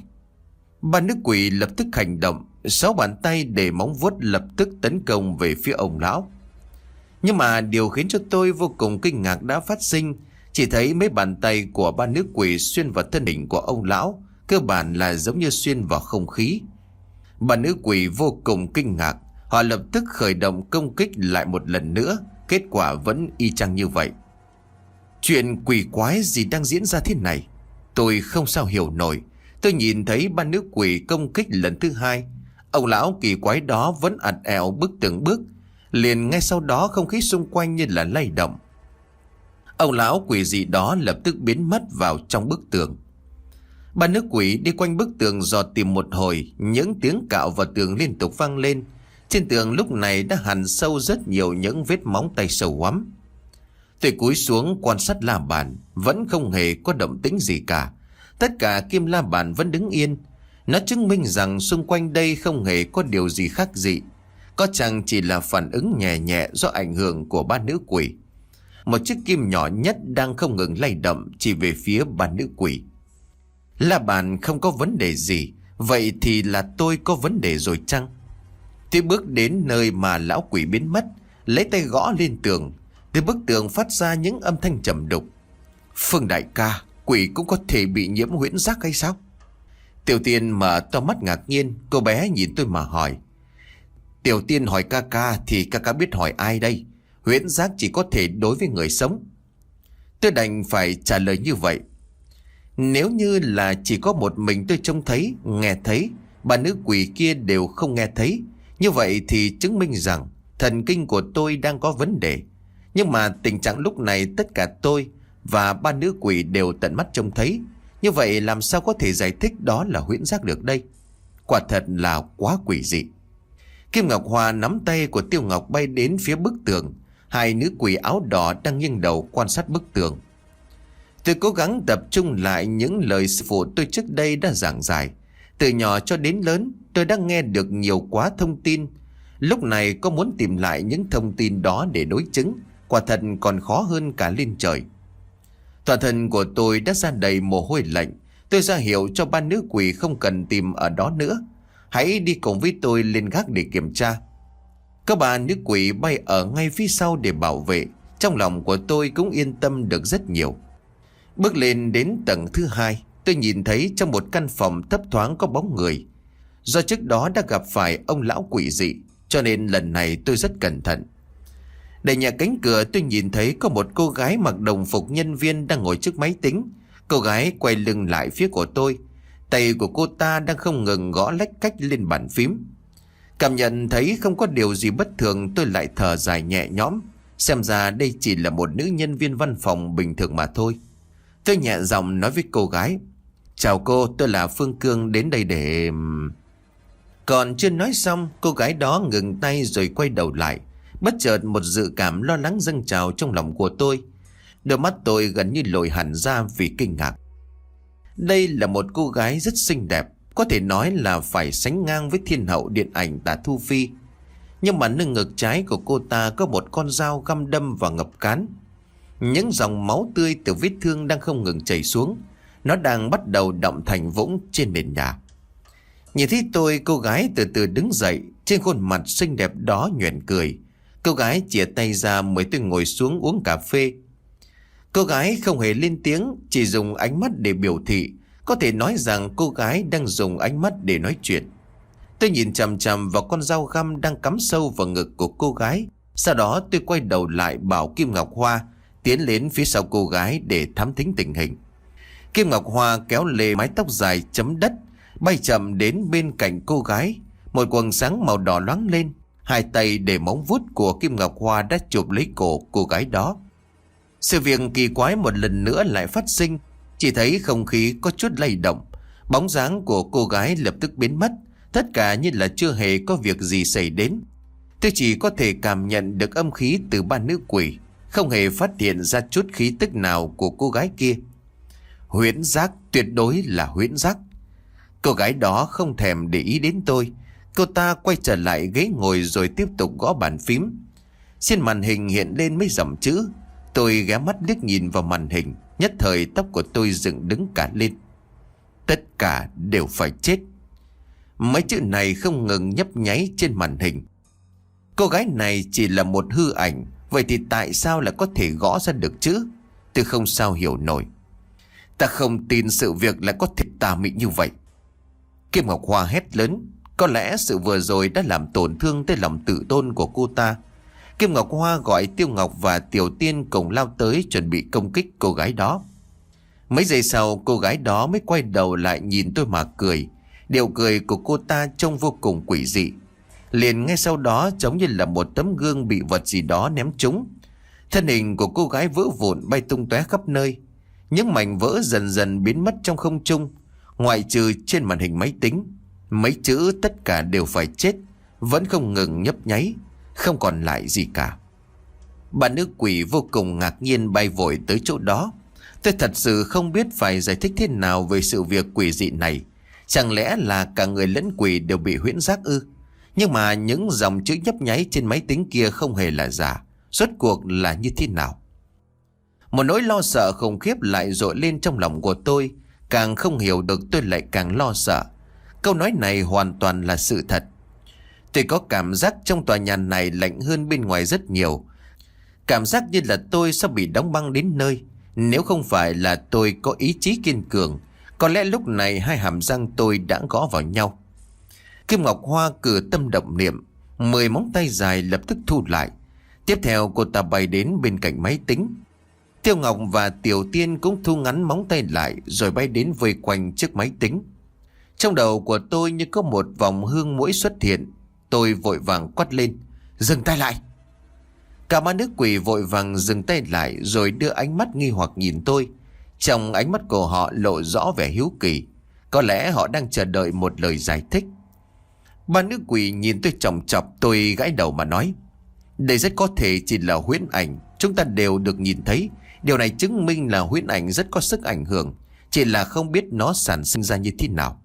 Ba nữ quỷ lập tức hành động, sáu bàn tay để móng vuốt lập tức tấn công về phía ông lão. Nhưng mà điều khiến cho tôi vô cùng kinh ngạc đã phát sinh. Chỉ thấy mấy bàn tay của ba nữ quỷ xuyên vào thân hình của ông lão, cơ bản là giống như xuyên vào không khí. Ba nữ quỷ vô cùng kinh ngạc, họ lập tức khởi động công kích lại một lần nữa. Kết quả vẫn y chang như vậy. Chuyện quỷ quái gì đang diễn ra thế này? Tôi không sao hiểu nổi. Tôi nhìn thấy ba nữ quỷ công kích lần thứ hai, ông lão kỳ quái đó vẫn ặt ẹo bước từng bước. Liền ngay sau đó không khí xung quanh như là lay động. Ông lão quỷ dị đó lập tức biến mất vào trong bức tường. Ba nữ quỷ đi quanh bức tường dò tìm một hồi, những tiếng cạo vào tường liên tục vang lên. Trên tường lúc này đã hằn sâu rất nhiều những vết móng tay sâu hoắm. Tôi cúi xuống quan sát la bàn, vẫn không hề có động tĩnh gì cả. Tất cả kim la bàn vẫn đứng yên. Nó chứng minh rằng xung quanh đây không hề có điều gì khác dị. Có chăng chỉ là phản ứng nhẹ nhẹ do ảnh hưởng của ba nữ quỷ. Một chiếc kim nhỏ nhất đang không ngừng lay động chỉ về phía ba nữ quỷ. La bàn không có vấn đề gì, vậy thì là tôi có vấn đề rồi chăng? Tôi bước đến nơi mà lão quỷ biến mất, lấy tay gõ lên tường. Từ bức tường phát ra những âm thanh trầm đục. Phương đại ca, quỷ cũng có thể bị nhiễm huyễn giác hay sao? Tiểu Tiên mở to mắt ngạc nhiên, cô bé nhìn tôi mà hỏi. Tiểu Tiên hỏi ca ca thì ca ca biết hỏi ai đây? Huyễn giác chỉ có thể đối với người sống. Tôi đành phải trả lời như vậy. Nếu như là chỉ có một mình tôi trông thấy, nghe thấy, bà nữ quỷ kia đều không nghe thấy, như vậy thì chứng minh rằng thần kinh của tôi đang có vấn đề. Nhưng mà tình trạng lúc này tất cả tôi và ba nữ quỷ đều tận mắt trông thấy. Như vậy làm sao có thể giải thích đó là huyễn giác được đây? Quả thật là quá quỷ dị. Kim Ngọc Hoa nắm tay của Tiêu Ngọc bay đến phía bức tường. Hai nữ quỷ áo đỏ đang nghiêng đầu quan sát bức tường. Tôi cố gắng tập trung lại những lời sư phụ tôi trước đây đã giảng giải. Từ nhỏ cho đến lớn, tôi đã nghe được nhiều quá thông tin. Lúc này có muốn tìm lại những thông tin đó để đối chứng, quả thật còn khó hơn cả lên trời. Toàn thân của tôi đã ra đầy mồ hôi lạnh. Tôi ra hiệu cho ba nữ quỷ không cần tìm ở đó nữa, hãy đi cùng với tôi lên gác để kiểm tra. Các bà nữ quỷ bay ở ngay phía sau để bảo vệ. Trong lòng của tôi cũng yên tâm được rất nhiều. Bước lên đến tầng thứ hai, tôi nhìn thấy trong một căn phòng thấp thoáng có bóng người. Do trước đó đã gặp phải ông lão quỷ dị, cho nên lần này tôi rất cẩn thận. Đẩy nhẹ cánh cửa, tôi nhìn thấy có một cô gái mặc đồng phục nhân viên đang ngồi trước máy tính. Cô gái quay lưng lại phía của tôi. Tay của cô ta đang không ngừng gõ lách cách lên bàn phím. Cảm nhận thấy không có điều gì bất thường, tôi lại thở dài nhẹ nhõm. Xem ra đây chỉ là một nữ nhân viên văn phòng bình thường mà thôi. Tôi nhẹ giọng nói với cô gái: "Chào cô, tôi là Phương Cương, đến đây để..." Còn chưa nói xong, cô gái đó ngừng tay rồi quay đầu lại. Bất chợt một dự cảm lo lắng dâng trào trong lòng của tôi. Đôi mắt tôi gần như lồi hẳn ra vì kinh ngạc. Đây là một cô gái rất xinh đẹp, có thể nói là phải sánh ngang với thiên hậu điện ảnh Tả Thu Phi. Nhưng mà nâng ngực trái của cô ta có một con dao găm đâm vào ngập cán. Những dòng máu tươi từ vết thương đang không ngừng chảy xuống. Nó đang bắt đầu đọng thành vũng trên nền nhà. Nhìn thấy tôi, cô gái từ từ đứng dậy. Trên khuôn mặt xinh đẹp đó nhoẻn cười. Cô gái chìa tay ra mời tôi ngồi xuống uống cà phê. Cô gái không hề lên tiếng, chỉ dùng ánh mắt để biểu thị. Có thể nói rằng cô gái đang dùng ánh mắt để nói chuyện. Tôi nhìn chằm chằm vào con dao găm đang cắm sâu vào ngực của cô gái. Sau đó tôi quay đầu lại bảo Kim Ngọc Hoa tiến đến phía sau cô gái để thám thính tình hình. Kim Ngọc Hoa kéo lê mái tóc dài chấm đất, bay chậm đến bên cạnh cô gái. Một quầng sáng màu đỏ loáng lên. Hai tay để móng vuốt của Kim Ngọc Hoa đã chụp lấy cổ cô gái đó. Sự việc kỳ quái một lần nữa lại phát sinh. Chỉ thấy không khí có chút lay động. Bóng dáng của cô gái lập tức biến mất. Tất cả như là chưa hề có việc gì xảy đến. Tôi chỉ có thể cảm nhận được âm khí từ ba nữ quỷ, không hề phát hiện ra chút khí tức nào của cô gái kia. Huyễn giác, tuyệt đối là huyễn giác. Cô gái đó không thèm để ý đến tôi. Cô ta quay trở lại ghế ngồi rồi tiếp tục gõ bàn phím. Trên màn hình hiện lên mấy dòng chữ. Tôi ghé mắt liếc nhìn vào màn hình. Nhất thời tóc của tôi dựng đứng cả lên. Tất cả đều phải chết. Mấy chữ này không ngừng nhấp nháy trên màn hình. Cô gái này chỉ là một hư ảnh. Vậy thì tại sao lại có thể gõ ra được chữ? Tôi không sao hiểu nổi. Ta không tin sự việc lại có thể tà mị như vậy. Kim Ngọc Hoa hét lớn. Có lẽ sự vừa rồi đã làm tổn thương tới lòng tự tôn của cô ta. Kim Ngọc Hoa gọi Tiêu Ngọc và Tiểu Tiên cùng lao tới chuẩn bị công kích cô gái đó. Mấy giây sau cô gái đó mới quay đầu lại nhìn tôi mà cười. Điệu cười của cô ta trông vô cùng quỷ dị. Liền ngay sau đó giống như là một tấm gương bị vật gì đó ném trúng. Thân hình của cô gái vỡ vụn bay tung tóe khắp nơi. Những mảnh vỡ dần dần biến mất trong không trung. Ngoại trừ trên màn hình máy tính, mấy chữ tất cả đều phải chết vẫn không ngừng nhấp nháy, không còn lại gì cả. Bà nữ quỷ vô cùng ngạc nhiên bay vội tới chỗ đó. Tôi thật sự không biết phải giải thích thế nào về sự việc quỷ dị này. Chẳng lẽ là cả người lẫn quỷ đều bị huyễn giác ư? Nhưng mà những dòng chữ nhấp nháy trên máy tính kia không hề là giả. Rốt cuộc là như thế nào? Một nỗi lo sợ khủng khiếp lại dội lên trong lòng của tôi. Càng không hiểu được tôi lại càng lo sợ. Câu nói này hoàn toàn là sự thật. Tôi có cảm giác trong tòa nhà này lạnh hơn bên ngoài rất nhiều. Cảm giác như là tôi sắp bị đóng băng đến nơi. Nếu không phải là tôi có ý chí kiên cường, có lẽ lúc này hai hàm răng tôi đã gõ vào nhau. Kim Ngọc Hoa cử tâm động niệm, mười móng tay dài lập tức thu lại. Tiếp theo cô ta bay đến bên cạnh máy tính. Tiêu Ngọc và Tiểu Tiên cũng thu ngắn móng tay lại rồi bay đến vây quanh chiếc máy tính. Trong đầu của tôi như có một vòng hương muỗi xuất hiện. Tôi vội vàng quát lên: dừng tay lại! Cả ba nữ quỷ vội vàng dừng tay lại rồi đưa ánh mắt nghi hoặc nhìn tôi. Trong ánh mắt của họ lộ rõ vẻ hiếu kỳ. Có lẽ họ đang chờ đợi một lời giải thích. Ba nữ quỷ nhìn tôi chòng chọc. Tôi gãi đầu mà nói: đây rất có thể chỉ là huyễn ảnh. Chúng ta đều được nhìn thấy. Điều này chứng minh là huyễn ảnh rất có sức ảnh hưởng. Chỉ là không biết nó sản sinh ra như thế nào.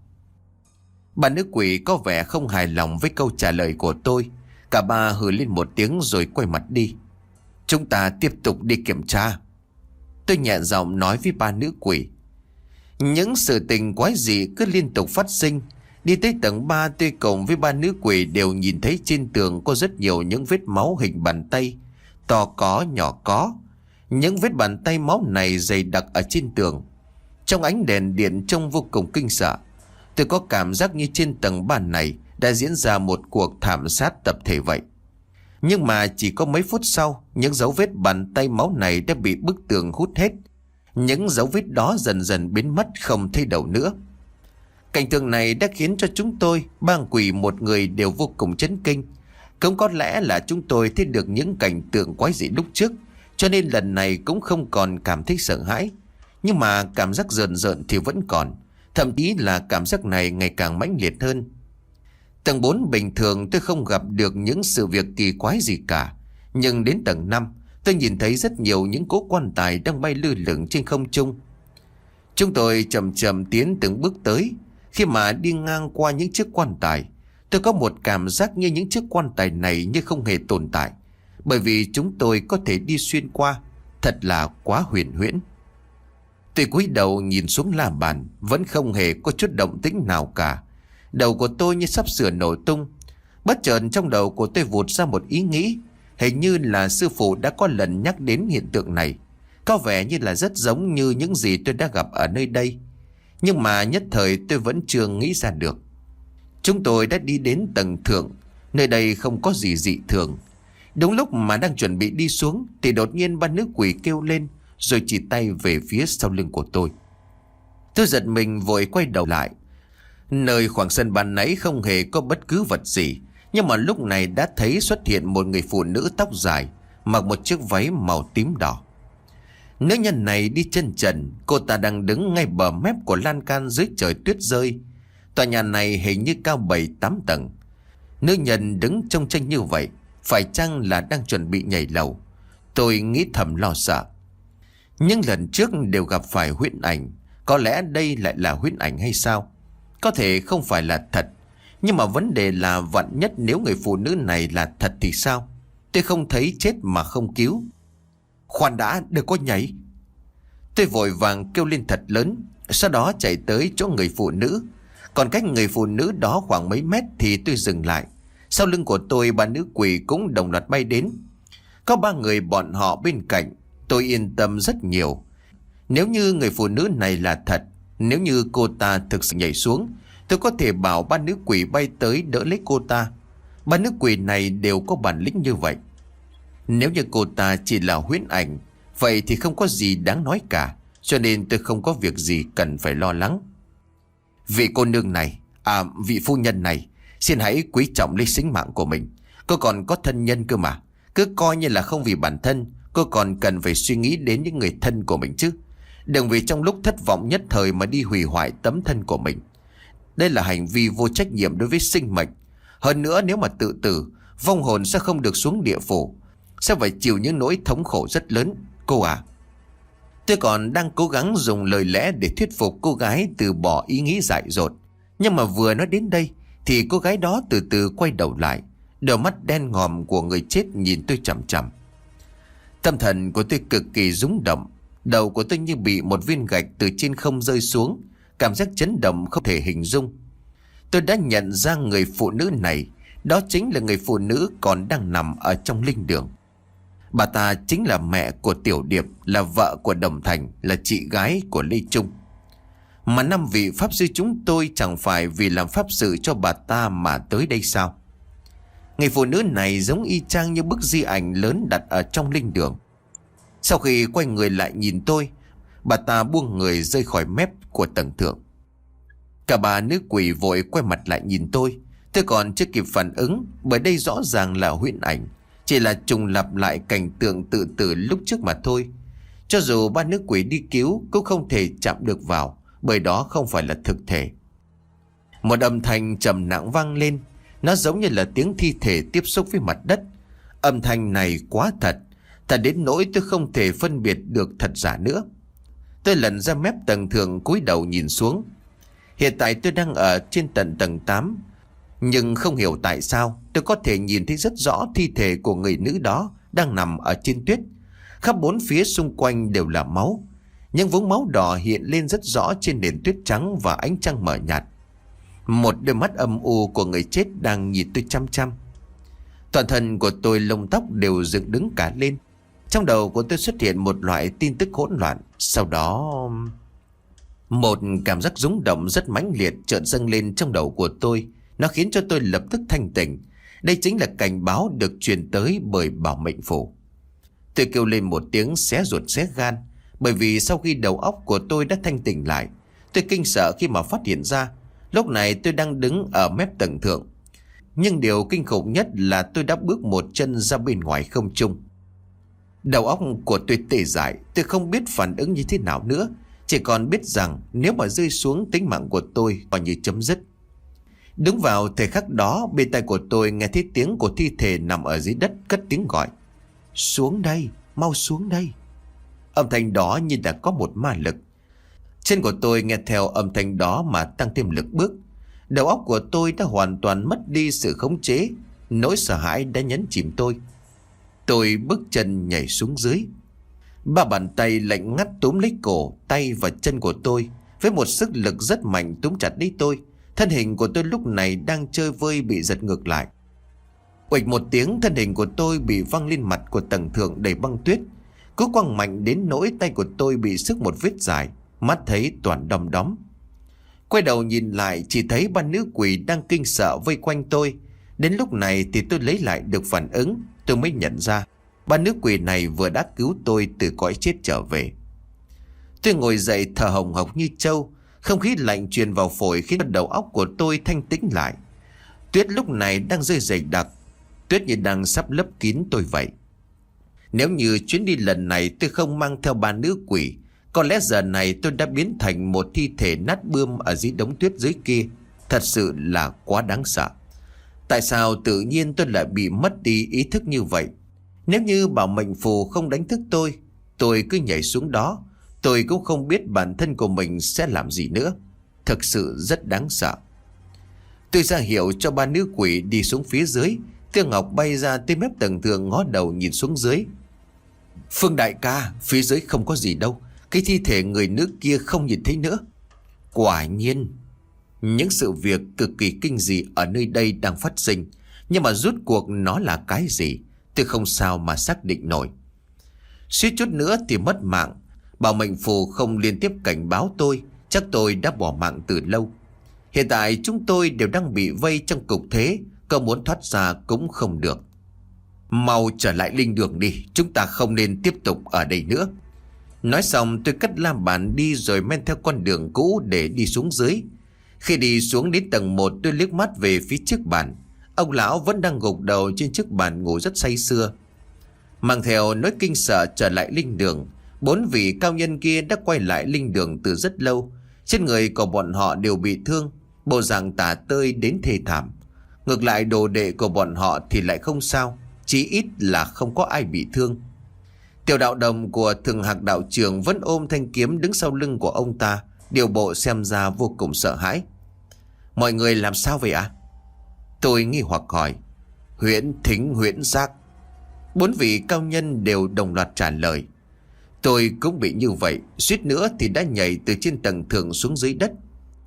Ba nữ quỷ có vẻ không hài lòng với câu trả lời của tôi. Cả ba hừ lên một tiếng rồi quay mặt đi. Chúng ta tiếp tục đi kiểm tra, tôi nhẹ giọng nói với ba nữ quỷ. Những sự tình quái dị cứ liên tục phát sinh. Đi tới tầng ba, tôi cùng với ba nữ quỷ đều nhìn thấy trên tường có rất nhiều những vết máu hình bàn tay, to có nhỏ có. Những vết bàn tay máu này dày đặc ở trên tường. Trong ánh đèn điện trông vô cùng kinh sợ. Tôi có cảm giác như trên tầng ba này đã diễn ra một cuộc thảm sát tập thể vậy. Nhưng mà chỉ có mấy phút sau, những dấu vết bàn tay máu này đã bị bức tường hút hết. Những dấu vết đó dần dần biến mất không thấy đâu nữa. Cảnh tượng này đã khiến cho chúng tôi, ba quỷ một người đều vô cùng chấn kinh. Cũng có lẽ là chúng tôi thấy được những cảnh tượng quái dị lúc trước, cho nên lần này cũng không còn cảm thấy sợ hãi. Nhưng mà cảm giác rợn rợn thì vẫn còn, thậm chí là cảm giác này ngày càng mãnh liệt hơn. Tầng bốn bình thường tôi không gặp được những sự việc kỳ quái gì cả. Nhưng đến tầng năm, tôi nhìn thấy rất nhiều những cỗ quan tài đang bay lơ lửng trên không trung. Chúng tôi chậm chậm tiến từng bước tới. Khi mà đi ngang qua những chiếc quan tài, tôi có một cảm giác như những chiếc quan tài này như không hề tồn tại, bởi vì chúng tôi có thể đi xuyên qua. Thật là quá huyền huyễn. Tôi cúi đầu nhìn xuống la bàn, vẫn không hề có chút động tĩnh nào cả. Đầu của tôi như sắp sửa nổ tung. Bất chợt trong đầu của tôi vụt ra một ý nghĩ. Hình như là sư phụ đã có lần nhắc đến hiện tượng này. Có vẻ như là rất giống như những gì tôi đã gặp ở nơi đây. Nhưng mà nhất thời tôi vẫn chưa nghĩ ra được. Chúng tôi đã đi đến tầng thượng. Nơi đây không có gì dị thường. Đúng lúc mà đang chuẩn bị đi xuống thì đột nhiên ba nữ quỷ kêu lên, rồi chỉ tay về phía sau lưng của tôi. Tôi giật mình vội quay đầu lại. Nơi khoảng sân ban nãy không hề có bất cứ vật gì, nhưng mà lúc này đã thấy xuất hiện một người phụ nữ tóc dài, mặc một chiếc váy màu tím đỏ. Nữ nhân này đi chân trần, cô ta đang đứng ngay bờ mép của lan can dưới trời tuyết rơi. Tòa nhà này hình như cao bảy tám tầng. Nữ nhân đứng trông tranh như vậy, phải chăng là đang chuẩn bị nhảy lầu? Tôi nghĩ thầm lo sợ. Nhưng lần trước đều gặp phải huyễn ảnh, có lẽ đây lại là huyễn ảnh hay sao? Có thể không phải là thật, nhưng mà vấn đề là vạn nhất nếu người phụ nữ này là thật thì sao? Tôi không thấy chết mà không cứu. Khoan đã, đừng có nhảy. Tôi vội vàng kêu lên thật lớn, sau đó chạy tới chỗ người phụ nữ. Còn cách người phụ nữ đó khoảng mấy mét thì tôi dừng lại. Sau lưng của tôi ba nữ quỷ cũng đồng loạt bay đến. Có ba người bọn họ bên cạnh, tôi yên tâm rất nhiều. Nếu như người phụ nữ này là thật, nếu như cô ta thực sự nhảy xuống, tôi có thể bảo ba nữ quỷ bay tới đỡ lấy cô ta. Ba nữ quỷ này đều có bản lĩnh như vậy. Nếu như cô ta chỉ là huyễn ảnh, vậy thì không có gì đáng nói cả, cho nên tôi không có việc gì cần phải lo lắng. Vị cô nương này, à vị phu nhân này, xin hãy quý trọng lấy sinh mạng của mình. Cô còn có thân nhân cơ mà. Cứ coi như là không vì bản thân, cô còn cần phải suy nghĩ đến những người thân của mình chứ. Đừng vì trong lúc thất vọng nhất thời mà đi hủy hoại tấm thân của mình. Đây là hành vi vô trách nhiệm đối với sinh mệnh. Hơn nữa nếu mà tự tử, vong hồn sẽ không được xuống địa phủ, sẽ phải chịu những nỗi thống khổ rất lớn. Cô à. Tôi còn đang cố gắng dùng lời lẽ để thuyết phục cô gái từ bỏ ý nghĩ dại dột. Nhưng mà vừa nói đến đây thì cô gái đó từ từ quay đầu lại. Đôi mắt đen ngòm của người chết nhìn tôi chằm chằm. Tâm thần của tôi cực kỳ rung động. Đầu của tôi như bị một viên gạch từ trên không rơi xuống. Cảm giác chấn động không thể hình dung. Tôi đã nhận ra người phụ nữ này, đó chính là người phụ nữ còn đang nằm ở trong linh đường. Bà ta chính là mẹ của Tiểu Điệp, là vợ của Đồng Thành, là chị gái của Lê Trung. Mà năm vị pháp sư chúng tôi chẳng phải vì làm pháp sự cho bà ta mà tới đây sao? Người phụ nữ này giống y chang như bức di ảnh lớn đặt ở trong linh đường. Sau khi quay người lại nhìn tôi, bà ta buông người rơi khỏi mép của tầng thượng. Cả bà nữ quỷ vội quay mặt lại nhìn tôi. Tôi còn chưa kịp phản ứng, bởi đây rõ ràng là huyễn ảnh, chỉ là trùng lặp lại cảnh tượng tự tử lúc trước mà thôi. Cho dù ba nữ quỷ đi cứu cũng không thể chạm được vào, bởi đó không phải là thực thể. Một âm thanh trầm nặng vang lên. Nó giống như là tiếng thi thể tiếp xúc với mặt đất. Âm thanh này quá thật, thật đến nỗi tôi không thể phân biệt được thật giả nữa. Tôi lần ra mép tầng thượng cúi đầu nhìn xuống. Hiện tại tôi đang ở trên tận tầng tám, nhưng không hiểu tại sao tôi có thể nhìn thấy rất rõ thi thể của người nữ đó đang nằm ở trên tuyết. Khắp bốn phía xung quanh đều là máu. Những vũng máu đỏ hiện lên rất rõ trên nền tuyết trắng và ánh trăng mờ nhạt. Một đôi mắt âm u của người chết đang nhìn tôi chăm chăm. Toàn thân của tôi lông tóc đều dựng đứng cả lên. Trong đầu của tôi xuất hiện một loại tin tức hỗn loạn. Sau đó một cảm giác rung động rất mãnh liệt chợt dâng lên trong đầu của tôi. Nó khiến cho tôi lập tức thanh tỉnh. Đây chính là cảnh báo được truyền tới bởi bảo mệnh phủ. Tôi kêu lên một tiếng xé ruột xé gan, bởi vì sau khi đầu óc của tôi đã thanh tỉnh lại, tôi kinh sợ khi mà phát hiện ra Lúc này tôi đang đứng ở mép tầng thượng. Nhưng điều kinh khủng nhất là tôi đã bước một chân ra bên ngoài không trung. Đầu óc của tôi tê dại, tôi không biết phản ứng như thế nào nữa. Chỉ còn biết rằng nếu mà rơi xuống, tính mạng của tôi coi như chấm dứt. Đúng vào thời khắc đó, bên tai của tôi nghe thấy tiếng của thi thể nằm ở dưới đất cất tiếng gọi: "Xuống đây, mau xuống đây." Âm thanh đó như đã có một ma lực. Chân của tôi nghe theo âm thanh đó mà tăng thêm lực bước. Đầu óc của tôi đã hoàn toàn mất đi sự khống chế. Nỗi sợ hãi đã nhấn chìm tôi. Tôi bước chân nhảy xuống dưới. Ba bàn tay lạnh ngắt túm lấy cổ, tay và chân của tôi. Với một sức lực rất mạnh túm chặt lấy tôi. Thân hình của tôi lúc này đang chơi vơi bị giật ngược lại. Uệch một tiếng, thân hình của tôi bị văng lên mặt của tầng thượng đầy băng tuyết. Cú quăng mạnh đến nỗi tay của tôi bị sức một vết dài, mắt thấy toàn đom đóm. Quay đầu nhìn lại, chỉ thấy ba nữ quỷ đang kinh sợ vây quanh tôi. Đến lúc này thì tôi lấy lại được phản ứng. Tôi mới nhận ra ba nữ quỷ này vừa đã cứu tôi từ cõi chết trở về. Tôi ngồi dậy thở hồng hộc như trâu. Không khí lạnh truyền vào phổi khiến đầu óc của tôi thanh tĩnh lại. Tuyết lúc này đang rơi dày đặc. Tuyết như đang sắp lấp kín tôi vậy. Nếu như chuyến đi lần này tôi không mang theo ba nữ quỷ, có lẽ giờ này tôi đã biến thành một thi thể nát bươm ở dưới đống tuyết dưới kia. Thật sự là quá đáng sợ. Tại sao tự nhiên tôi lại bị mất đi ý thức như vậy? Nếu như bảo mệnh phù không đánh thức tôi, tôi cứ nhảy xuống đó, tôi cũng không biết bản thân của mình sẽ làm gì nữa. Thực sự rất đáng sợ. Tôi ra hiệu cho ba nữ quỷ đi xuống phía dưới. Tiêu Ngọc bay ra tới mép tầng thượng ngó đầu nhìn xuống dưới. "Phương đại ca, phía dưới không có gì đâu. Cái thi thể người nữ kia không nhìn thấy nữa." Quả nhiên, những sự việc cực kỳ kinh dị ở nơi đây đang phát sinh. Nhưng mà rốt cuộc nó là cái gì, tôi không sao mà xác định nổi. Suýt chút nữa thì mất mạng. Bảo mệnh phù không liên tiếp cảnh báo tôi, chắc tôi đã bỏ mạng từ lâu. Hiện tại chúng tôi đều đang bị vây trong cục thế, có muốn thoát ra cũng không được. "Mau trở lại linh đường đi, chúng ta không nên tiếp tục ở đây nữa." Nói xong tôi cất la bàn đi rồi men theo con đường cũ để đi xuống dưới. Khi đi xuống đến tầng một, tôi liếc mắt về phía trước bàn. Ông lão vẫn đang gục đầu trên chiếc bàn ngủ rất say sưa. Mang theo nỗi kinh sợ trở lại linh đường, bốn vị cao nhân kia đã quay lại linh đường từ rất lâu. Trên người của bọn họ đều bị thương, bộ dạng tả tơi đến thê thảm. Ngược lại đồ đệ của bọn họ thì lại không sao, chí ít là không có ai bị thương. Tiểu đạo đồng của Thường Hạc đạo trưởng vẫn ôm thanh kiếm đứng sau lưng của ông ta, điều bộ xem ra vô cùng sợ hãi. "Mọi người làm sao vậy ạ?" À? Tôi nghi hoặc hỏi. "Huyễn thính huyễn giác." Bốn vị cao nhân đều đồng loạt trả lời. Tôi cũng bị như vậy, suýt nữa thì đã nhảy từ trên tầng thượng xuống dưới đất.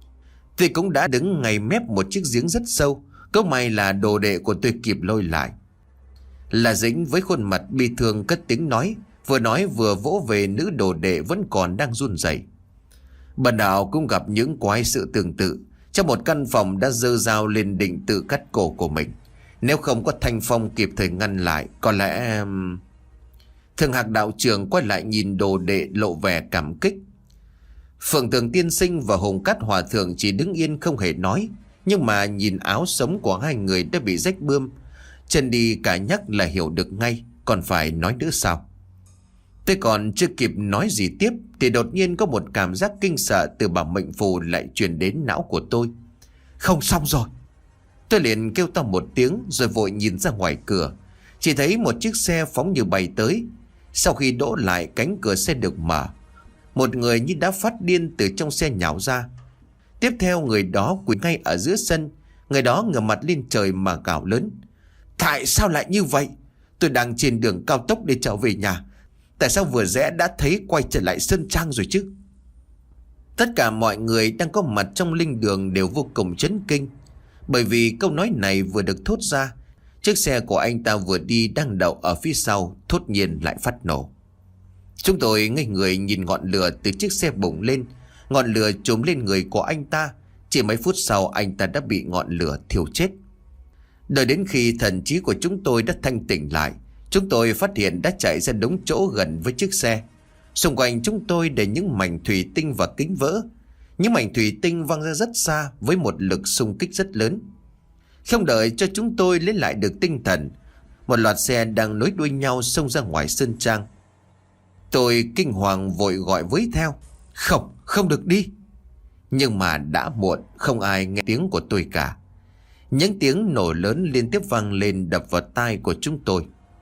Tôi cũng đã đứng ngay mép một chiếc giếng rất sâu. Có may là đồ đệ của tôi kịp lôi lại. Là Dĩnh với khuôn mặt bi thương cất tiếng nói, vừa nói vừa vỗ về nữ đồ đệ vẫn còn đang run rẩy. "Bần đạo cũng gặp những quái sự tương tự. Trong một căn phòng đã giơ dao lên định tự cắt cổ của mình. Nếu không có Thanh Phong kịp thời ngăn lại, có lẽ..." Thường Hạc đạo trưởng quay lại nhìn đồ đệ lộ vẻ cảm kích. Phượng Tường tiên sinh và Hùng Cát hòa thượng chỉ đứng yên không hề nói. Nhưng mà nhìn áo sống của hai người đã bị rách bươm, chân đi cả nhắc là hiểu được ngay, còn phải nói nữa sao? Tôi còn chưa kịp nói gì tiếp thì đột nhiên có một cảm giác kinh sợ từ bảo mệnh phù lại truyền đến não của tôi. "Không xong rồi!" Tôi liền kêu to một tiếng rồi vội nhìn ra ngoài cửa. Chỉ thấy một chiếc xe phóng như bay tới. Sau khi đỗ lại, cánh cửa xe được mở. Một người như đã phát điên từ trong xe nhào ra. Tiếp theo người đó quỳ ngay ở giữa sân. Người đó ngửa mặt lên trời mà gào lớn: "Tại sao lại như vậy? Tôi đang trên đường cao tốc để trở về nhà. Tại sao vừa rẽ đã thấy quay trở lại Sơn Trang rồi chứ?" Tất cả mọi người đang có mặt trong linh đường đều vô cùng chấn kinh. Bởi vì câu nói này vừa được thốt ra, chiếc xe của anh ta vừa đi đang đậu ở phía sau thốt nhiên lại phát nổ. Chúng tôi ngây người nhìn ngọn lửa từ chiếc xe bùng lên. Ngọn lửa trùm lên người của anh ta. Chỉ mấy phút sau anh ta đã bị ngọn lửa thiêu chết. Đợi đến khi thần trí của chúng tôi đã thanh tỉnh lại, chúng tôi phát hiện đã chạy ra đống chỗ gần với chiếc xe. Xung quanh chúng tôi để những mảnh thủy tinh và kính vỡ. Những mảnh thủy tinh văng ra rất xa với một lực xung kích rất lớn. Không đợi cho chúng tôi lấy lại được tinh thần, một loạt xe đang nối đuôi nhau xông ra ngoài sơn trang. Tôi kinh hoàng vội gọi với theo: Không, không được đi. Nhưng mà đã muộn, không ai nghe tiếng của tôi cả. Những tiếng nổ lớn liên tiếp vang lên đập vào tai của chúng tôi.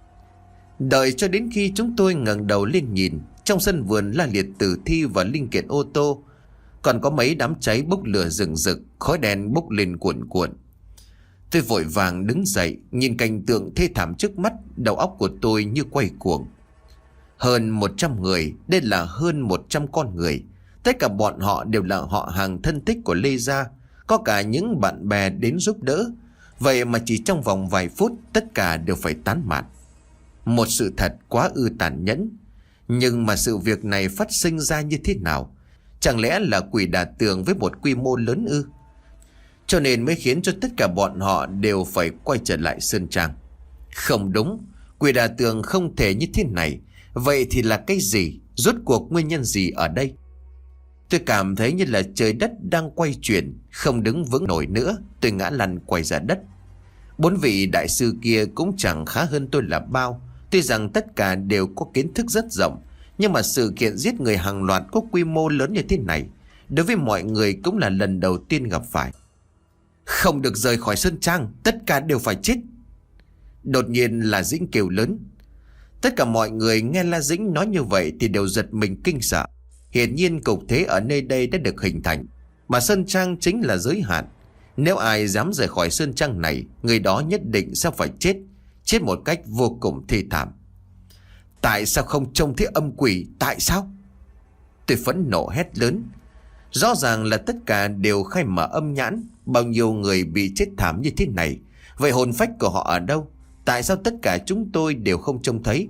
Đợi cho đến khi chúng tôi ngẩng đầu lên nhìn, trong sân vườn là liệt tử thi và linh kiện ô tô, còn có mấy đám cháy bốc lửa rừng rực, khói đen bốc lên cuồn cuộn. Tôi vội vàng đứng dậy, nhìn cảnh tượng thê thảm trước mắt, đầu óc của tôi như quay cuồng. Hơn một trăm người, đây là hơn một trăm con người. Tất cả bọn họ đều là họ hàng thân thích của Lê Gia, có cả những bạn bè đến giúp đỡ. Vậy mà chỉ trong vòng vài phút tất cả đều phải tán mạn. Một sự thật quá ư tàn nhẫn. Nhưng mà sự việc này phát sinh ra như thế nào? Chẳng lẽ là quỷ đả tường với một quy mô lớn ư? Cho nên mới khiến cho tất cả bọn họ đều phải quay trở lại sơn trang. Không đúng, quỷ đả tường không thể như thế này. Vậy thì là cái gì? Rốt cuộc nguyên nhân gì ở đây? Tôi cảm thấy như là trời đất đang quay chuyển, không đứng vững nổi nữa. Tôi ngã lăn quay ra đất. Bốn vị đại sư kia cũng chẳng khá hơn tôi là bao. Tuy rằng tất cả đều có kiến thức rất rộng, nhưng mà sự kiện giết người hàng loạt có quy mô lớn như thế này, đối với mọi người cũng là lần đầu tiên gặp phải. Không được rời khỏi sơn trang, tất cả đều phải chết. Đột nhiên là Dĩnh kêu lớn. Tất cả mọi người nghe La Dĩnh nói như vậy thì đều giật mình kinh sợ. Hiển nhiên cục thế ở nơi đây đã được hình thành, mà sơn trang chính là giới hạn. Nếu ai dám rời khỏi sơn trang này, người đó nhất định sẽ phải chết, chết một cách vô cùng thê thảm. Tại sao không trông thấy âm quỷ? Tại sao? Tôi phẫn nộ hét lớn. Rõ ràng là tất cả đều khai mở âm nhãn. Bao nhiêu người bị chết thảm như thế này, vậy hồn phách của họ ở đâu? Tại sao tất cả chúng tôi đều không trông thấy?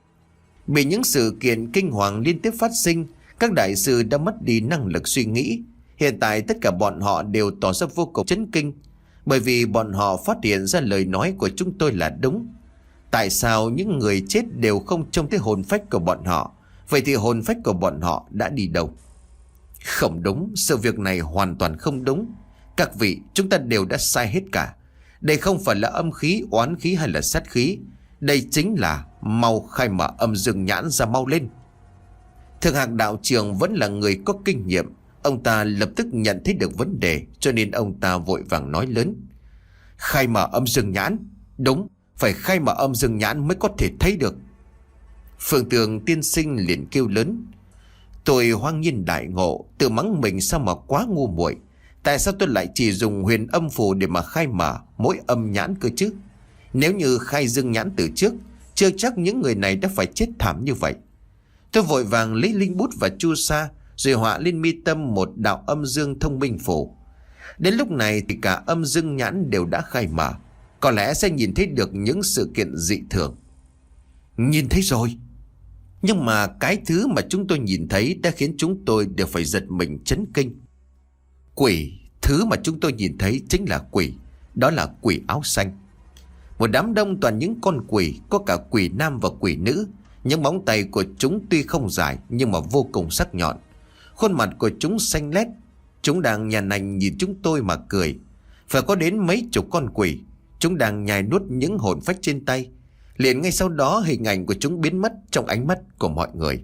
Bị những sự kiện kinh hoàng liên tiếp phát sinh, các đại sư đã mất đi năng lực suy nghĩ. Hiện tại tất cả bọn họ đều tỏ ra vô cùng chấn kinh, bởi vì bọn họ phát hiện ra lời nói của chúng tôi là đúng. Tại sao những người chết đều không trông thấy hồn phách của bọn họ? Vậy thì hồn phách của bọn họ đã đi đâu? Không đúng, sự việc này hoàn toàn không đúng. Các vị, chúng ta đều đã sai hết cả. Đây không phải là âm khí, oán khí hay là sát khí. Đây chính là mau khai mở âm dương nhãn ra mau lên. Thượng Hạc đạo trưởng vẫn là người có kinh nghiệm. Ông ta lập tức nhận thấy được vấn đề, cho nên ông ta vội vàng nói lớn. Khai mở âm dương nhãn? Đúng, phải khai mở âm dương nhãn mới có thể thấy được. Phượng Tường tiên sinh liền kêu lớn. Tôi hoang nhiên đại ngộ, tự mắng mình sao mà quá ngu muội. Tại sao tôi lại chỉ dùng huyền âm phù để mà khai mở mỗi âm nhãn cơ chứ? Nếu như khai dương nhãn từ trước, chưa chắc những người này đã phải chết thảm như vậy. Tôi vội vàng lấy linh bút và chu sa, rồi họa lên mi tâm một đạo âm dương thông minh phù. Đến lúc này thì cả âm dương nhãn đều đã khai mở, có lẽ sẽ nhìn thấy được những sự kiện dị thường. Nhìn thấy rồi. Nhưng mà cái thứ mà chúng tôi nhìn thấy đã khiến chúng tôi đều phải giật mình chấn kinh. Quỷ, thứ mà chúng tôi nhìn thấy chính là quỷ. Đó là quỷ áo xanh. Một đám đông toàn những con quỷ, có cả quỷ nam và quỷ nữ. Những móng tay của chúng tuy không dài nhưng mà vô cùng sắc nhọn. Khuôn mặt của chúng xanh lét. Chúng đang nhàn nành nhìn chúng tôi mà cười. Phải có đến mấy chục con quỷ. Chúng đang nhai nuốt những hồn phách trên tay. Liền ngay sau đó hình ảnh của chúng biến mất trong ánh mắt của mọi người.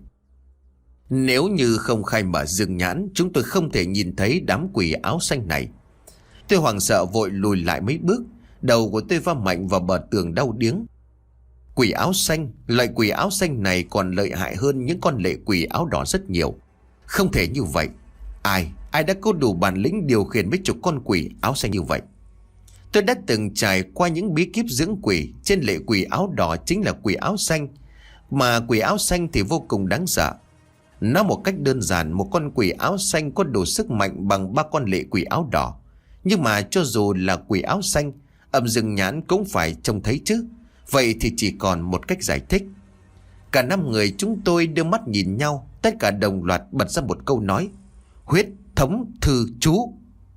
Nếu như không khai mở dương nhãn, chúng tôi không thể nhìn thấy đám quỷ áo xanh này. Tôi hoảng sợ vội lùi lại mấy bước. Đầu của tôi va mạnh vào bờ tường đau điếng. Quỷ áo xanh, loại quỷ áo xanh này còn lợi hại hơn những con lệ quỷ áo đỏ rất nhiều. Không thể như vậy. Ai, ai đã có đủ bản lĩnh điều khiển mấy chục con quỷ áo xanh như vậy? Tôi đã từng trải qua những bí kíp dưỡng quỷ. Trên lệ quỷ áo đỏ chính là quỷ áo xanh, mà quỷ áo xanh thì vô cùng đáng sợ. Nói một cách đơn giản, một con quỷ áo xanh có đủ sức mạnh bằng ba con lệ quỷ áo đỏ. Nhưng mà cho dù là quỷ áo xanh, âm dương nhãn cũng phải trông thấy chứ. Vậy thì chỉ còn một cách giải thích. Cả năm người chúng tôi đưa mắt nhìn nhau, tất cả đồng loạt bật ra một câu nói: huyết thống thư chú.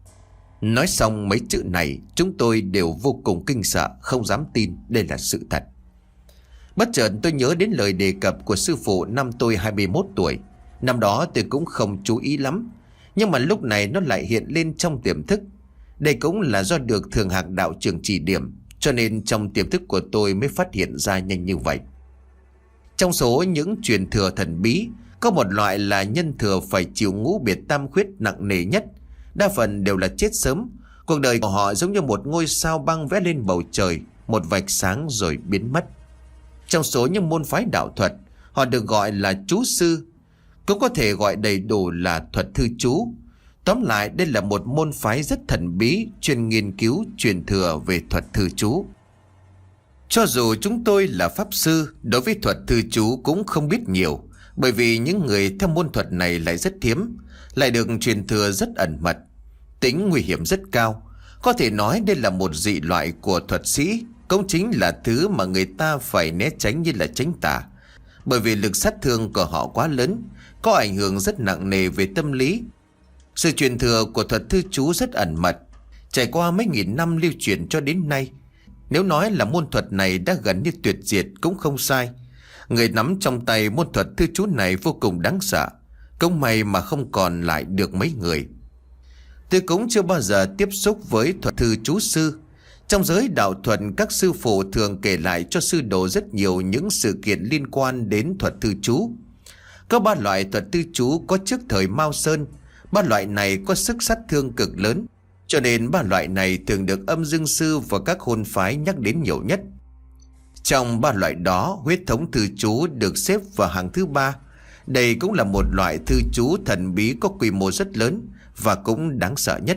Nói xong mấy chữ này, chúng tôi đều vô cùng kinh sợ, không dám tin đây là sự thật. Bất chợt tôi nhớ đến lời đề cập của sư phụ năm tôi hai mươi mốt tuổi. Năm đó tôi cũng không chú ý lắm, Nhưng mà lúc này nó lại hiện lên trong tiềm thức. Đây cũng là do được Thường Hạc đạo trưởng chỉ điểm, cho nên trong tiềm thức của tôi mới phát hiện ra nhanh như vậy. Trong số những truyền thừa thần bí, có một loại là nhân thừa phải chịu ngũ biệt tam khuyết nặng nề nhất. Đa phần đều là chết sớm. Cuộc đời của họ giống như một ngôi sao băng vẽ lên bầu trời, một vạch sáng rồi biến mất. Trong số những môn phái đạo thuật, họ được gọi là chú sư, cũng có thể gọi đầy đủ là thuật thư chú. Tóm lại, đây là một môn phái rất thần bí, chuyên nghiên cứu truyền thừa về thuật thư chú. Cho dù chúng tôi là pháp sư, đối với thuật thư chú cũng không biết nhiều, bởi vì những người theo môn thuật này lại rất hiếm, lại được truyền thừa rất ẩn mật, tính nguy hiểm rất cao. Có thể nói đây là một dị loại của thuật sĩ, cũng chính là thứ mà người ta phải né tránh như là tránh tà, bởi vì lực sát thương của họ quá lớn, có ảnh hưởng rất nặng nề về tâm lý. Sự truyền thừa của thuật thư chú rất ẩn mật, trải qua mấy nghìn năm lưu truyền cho đến nay. Nếu nói là môn thuật này đã gần như tuyệt diệt cũng không sai. Người nắm trong tay môn thuật thư chú này vô cùng đáng sợ, cũng may mà không còn lại được mấy người. Tôi cũng chưa bao giờ tiếp xúc với thuật thư chú sư. Trong giới đạo thuật, các sư phụ thường kể lại cho sư đồ rất nhiều những sự kiện liên quan đến thuật thư chú. Có ba loại thuật thư chú có trước thời Mao Sơn. Ba loại này có sức sát thương cực lớn, cho nên ba loại này thường được âm dương sư và các hồn phái nhắc đến nhiều nhất. Trong ba loại đó, huyết thống thư chú được xếp vào hàng thứ ba. Đây cũng là một loại thư chú thần bí có quy mô rất lớn và cũng đáng sợ nhất.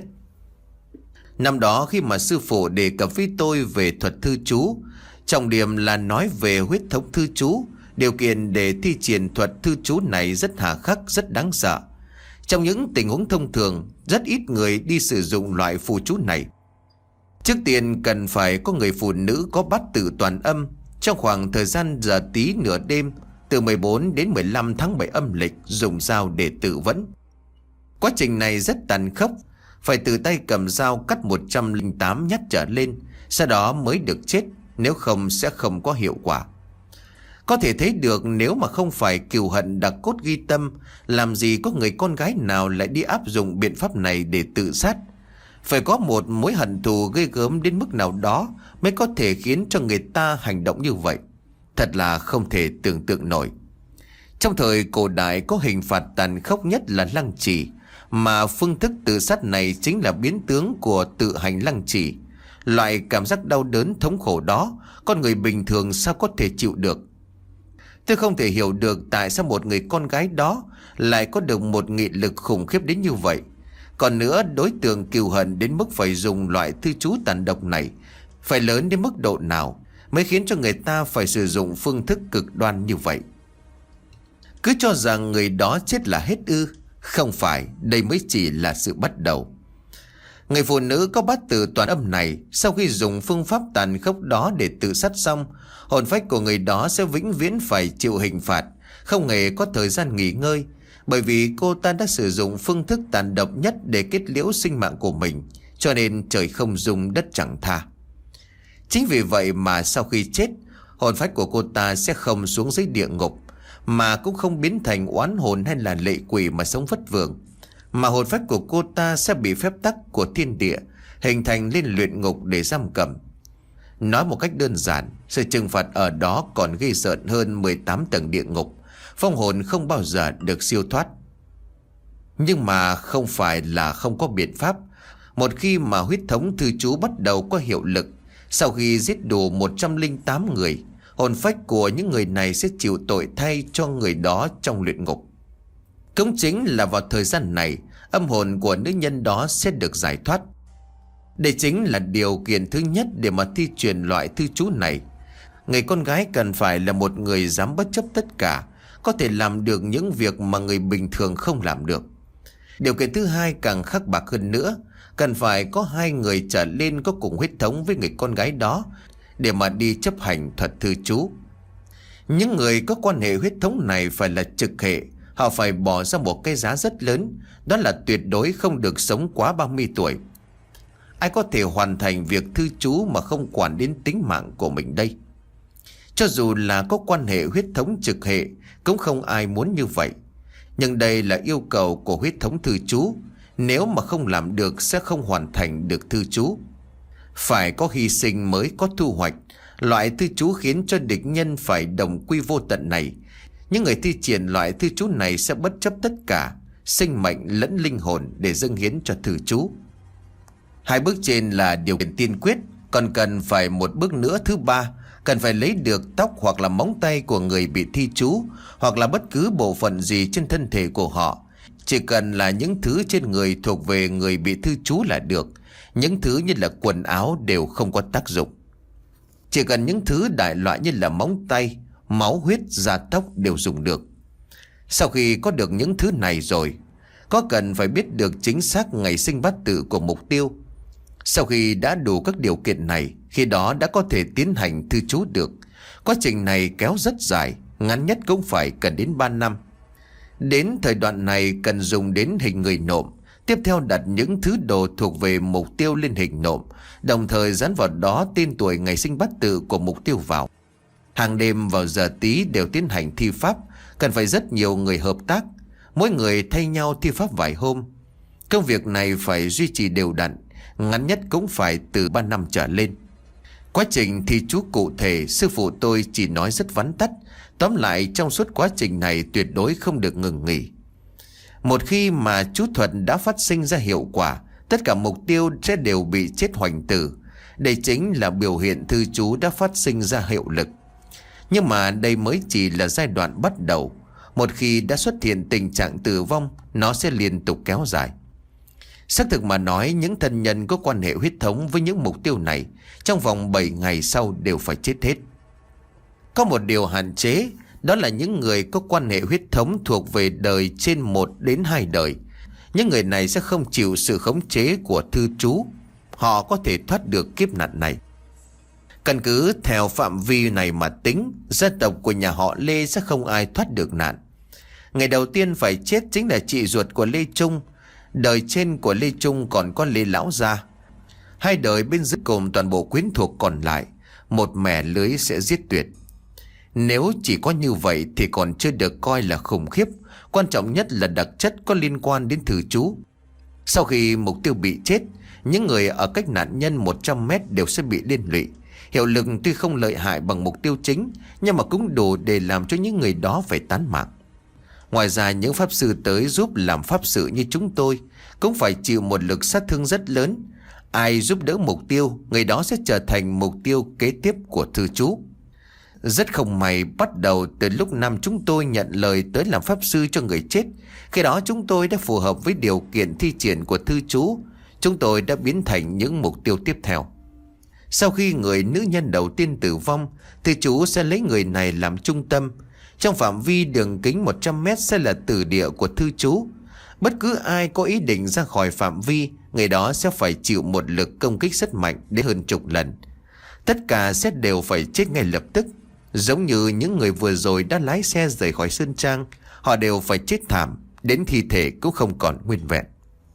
Năm đó khi mà sư phụ đề cập với tôi về thuật thư chú, trọng điểm là nói về huyết thống thư chú. Điều kiện để thi triển thuật thư chú này rất hà khắc, rất đáng sợ. Trong những tình huống thông thường, rất ít người đi sử dụng loại phù chú này. Trước tiên cần phải có người phụ nữ có bát tự toàn âm trong khoảng thời gian giờ tí nửa đêm từ mười bốn đến mười lăm tháng bảy âm lịch dùng dao để tự vẫn. Quá trình này rất tàn khốc, phải tự tay cầm dao cắt một trăm lẻ tám nhát trở lên, sau đó mới được chết, nếu không sẽ không có hiệu quả. Có thể thấy được nếu mà không phải cừu hận đặc cốt ghi tâm, làm gì có người con gái nào lại đi áp dụng biện pháp này để tự sát. Phải có một mối hận thù ghê gớm đến mức nào đó mới có thể khiến cho người ta hành động như vậy. Thật là không thể tưởng tượng nổi. Trong thời cổ đại có hình phạt tàn khốc nhất là lăng trì, mà phương thức tự sát này chính là biến tướng của tự hành lăng trì. Loại cảm giác đau đớn thống khổ đó, con người bình thường sao có thể chịu được. Tôi không thể hiểu được tại sao một người con gái đó lại có được một nghị lực khủng khiếp đến như vậy. Còn nữa, đối tượng cừu hận đến mức phải dùng loại thư chú tàn độc này phải lớn đến mức độ nào mới khiến cho người ta phải sử dụng phương thức cực đoan như vậy. Cứ cho rằng người đó chết là hết ư? Không phải, đây mới chỉ là sự bắt đầu. Người phụ nữ có bát tự toàn âm này, sau khi dùng phương pháp tàn khốc đó để tự sát xong, hồn phách của người đó sẽ vĩnh viễn phải chịu hình phạt, không hề có thời gian nghỉ ngơi, bởi vì cô ta đã sử dụng phương thức tàn độc nhất để kết liễu sinh mạng của mình, cho nên trời không dung đất chẳng tha. Chính vì vậy mà sau khi chết, hồn phách của cô ta sẽ không xuống dưới địa ngục, mà cũng không biến thành oán hồn hay là lệ quỷ mà sống vất vưởng, mà hồn phách của cô ta sẽ bị phép tắc của thiên địa hình thành lên luyện ngục để giam cầm. Nói một cách đơn giản, sự trừng phạt ở đó còn ghê rợn hơn mười tám tầng địa ngục, phong hồn không bao giờ được siêu thoát. Nhưng mà không phải là không có biện pháp. Một khi mà huyết thống thư chú bắt đầu có hiệu lực, sau khi giết đủ một trăm lẻ tám người, hồn phách của những người này sẽ chịu tội thay cho người đó trong luyện ngục. Cũng chính là vào thời gian này, âm hồn của nữ nhân đó sẽ được giải thoát. Đây chính là điều kiện thứ nhất để mà thi truyền loại thư chú này. Người con gái cần phải là một người dám bất chấp tất cả, có thể làm được những việc mà người bình thường không làm được. Điều kiện thứ hai càng khắc bạc hơn nữa, cần phải có hai người trở lên có cùng huyết thống với người con gái đó để mà đi chấp hành thuật thư chú. Những người có quan hệ huyết thống này phải là trực hệ, họ phải bỏ ra một cái giá rất lớn, đó là tuyệt đối không được sống quá ba mươi tuổi. Ai có thể hoàn thành việc thư chú mà không quản đến tính mạng của mình đây? Cho dù là có quan hệ huyết thống trực hệ, cũng không ai muốn như vậy. Nhưng đây là yêu cầu của huyết thống thư chú. Nếu mà không làm được sẽ không hoàn thành được thư chú. Phải có hy sinh mới có thu hoạch. Loại thư chú khiến cho địch nhân phải đồng quy vô tận này, những người thi triển loại thư chú này sẽ bất chấp tất cả, sinh mệnh lẫn linh hồn để dâng hiến cho thư chú. Hai bước trên là điều kiện tiên quyết, còn cần phải một bước nữa thứ ba, cần phải lấy được tóc hoặc là móng tay của người bị thi chú, hoặc là bất cứ bộ phận gì trên thân thể của họ. Chỉ cần là những thứ trên người thuộc về người bị thư chú là được. Những thứ như là quần áo đều không có tác dụng. Chỉ cần những thứ đại loại như là móng tay, máu huyết, da tóc đều dùng được. Sau khi có được những thứ này rồi, có cần phải biết được chính xác ngày sinh bát tự của mục tiêu. Sau khi đã đủ các điều kiện này, khi đó đã có thể tiến hành thư chú được. Quá trình này kéo rất dài, ngắn nhất cũng phải cần đến ba năm. Đến thời đoạn này cần dùng đến hình người nộm. Tiếp theo đặt những thứ đồ thuộc về mục tiêu lên hình nộm, đồng thời dán vào đó tên tuổi ngày sinh bát tự của mục tiêu vào. Hàng đêm vào giờ tí đều tiến hành thi pháp, cần phải rất nhiều người hợp tác, mỗi người thay nhau thi pháp vài hôm. Công việc này phải duy trì đều đặn, ngắn nhất cũng phải từ ba năm trở lên. Quá trình thi chú cụ thể sư phụ tôi chỉ nói rất vắn tắt. Tóm lại trong suốt quá trình này tuyệt đối không được ngừng nghỉ. Một khi mà chú thuật đã phát sinh ra hiệu quả, tất cả mục tiêu sẽ đều bị chết hoành tử. Đây chính là biểu hiện thư chú đã phát sinh ra hiệu lực. Nhưng mà đây mới chỉ là giai đoạn bắt đầu. Một khi đã xuất hiện tình trạng tử vong, nó sẽ liên tục kéo dài. Xác thực mà nói, những thân nhân có quan hệ huyết thống với những mục tiêu này trong vòng bảy ngày sau đều phải chết hết. Có một điều hạn chế, đó là những người có quan hệ huyết thống thuộc về đời trên một đến hai đời. Những người này sẽ không chịu sự khống chế của thư chú. Họ có thể thoát được kiếp nạn này. Căn cứ theo phạm vi này mà tính, gia tộc của nhà họ Lê sẽ không ai thoát được nạn. Ngày đầu tiên phải chết chính là chị ruột của Lê Trung. Đời trên của Lê Trung còn có Lê Lão Gia. Hai đời bên dưới cùng toàn bộ quyến thuộc còn lại, một mẻ lưới sẽ giết tuyệt. Nếu chỉ có như vậy thì còn chưa được coi là khủng khiếp. Quan trọng nhất là đặc chất có liên quan đến thư chú. Sau khi mục tiêu bị chết, những người ở cách nạn nhân một trăm mét đều sẽ bị liên lụy. Hiệu lực tuy không lợi hại bằng mục tiêu chính, nhưng mà cũng đủ để làm cho những người đó phải tán mạng. Ngoài ra những pháp sư tới giúp làm pháp sự như chúng tôi cũng phải chịu một lực sát thương rất lớn. Ai giúp đỡ mục tiêu, người đó sẽ trở thành mục tiêu kế tiếp của thư chú. Rất không may, bắt đầu từ lúc năm chúng tôi nhận lời tới làm pháp sư cho người chết, khi đó chúng tôi đã phù hợp với điều kiện thi triển của thư chú. Chúng tôi đã biến thành những mục tiêu tiếp theo. Sau khi người nữ nhân đầu tiên tử vong, thư chú sẽ lấy người này làm trung tâm. Trong phạm vi đường kính một trăm mét sẽ là tử địa của thư chú. Bất cứ ai có ý định ra khỏi phạm vi, người đó sẽ phải chịu một lực công kích rất mạnh đến hơn chục lần. Tất cả sẽ đều phải chết ngay lập tức. Giống như những người vừa rồi đã lái xe rời khỏi Sơn Trang, họ đều phải chết thảm, đến thi thể cũng không còn nguyên vẹn.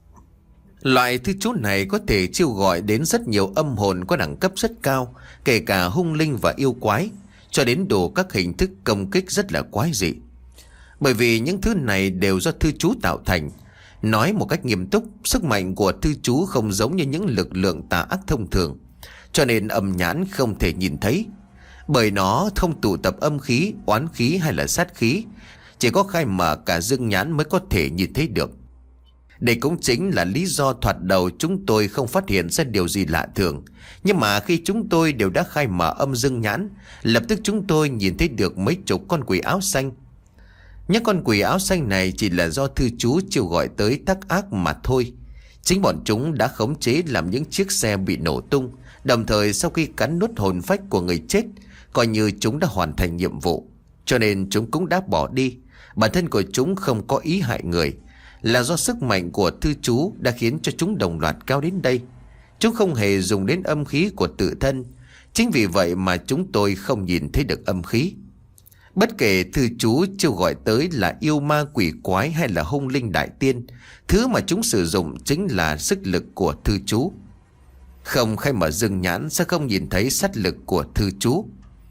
Loại thư chú này có thể chiêu gọi đến rất nhiều âm hồn có đẳng cấp rất cao, kể cả hung linh và yêu quái, cho đến đủ các hình thức công kích rất là quái dị. Bởi vì những thứ này đều do thư chú tạo thành. Nói một cách nghiêm túc, sức mạnh của thư chú không giống như những lực lượng tà ác thông thường, cho nên âm nhãn không thể nhìn thấy. Bởi nó không tụ tập âm khí, oán khí hay là sát khí, chỉ có khai mở cả dương nhãn mới có thể nhìn thấy được. Đây cũng chính là lý do thoạt đầu chúng tôi không phát hiện ra điều gì lạ thường. Nhưng mà khi chúng tôi đều đã khai mở âm dương nhãn, lập tức chúng tôi nhìn thấy được mấy chục con quỷ áo xanh. Những con quỷ áo xanh này chỉ là do thư chú chiêu gọi tới tác ác mà thôi. Chính bọn chúng đã khống chế làm những chiếc xe bị nổ tung. Đồng thời sau khi cắn nuốt hồn phách của người chết, coi như chúng đã hoàn thành nhiệm vụ, cho nên chúng cũng đã bỏ đi. Bản thân của chúng không có ý hại người, là do sức mạnh của thư chú đã khiến cho chúng đồng loạt cao đến đây. Chúng không hề dùng đến âm khí của tự thân. Chính vì vậy mà chúng tôi không nhìn thấy được âm khí. Bất kể thư chú chiêu gọi tới là yêu ma quỷ quái hay là hung linh đại tiên, thứ mà chúng sử dụng chính là sức lực của thư chú. Không khai mở dương nhãn sẽ không nhìn thấy sát lực của thư chú.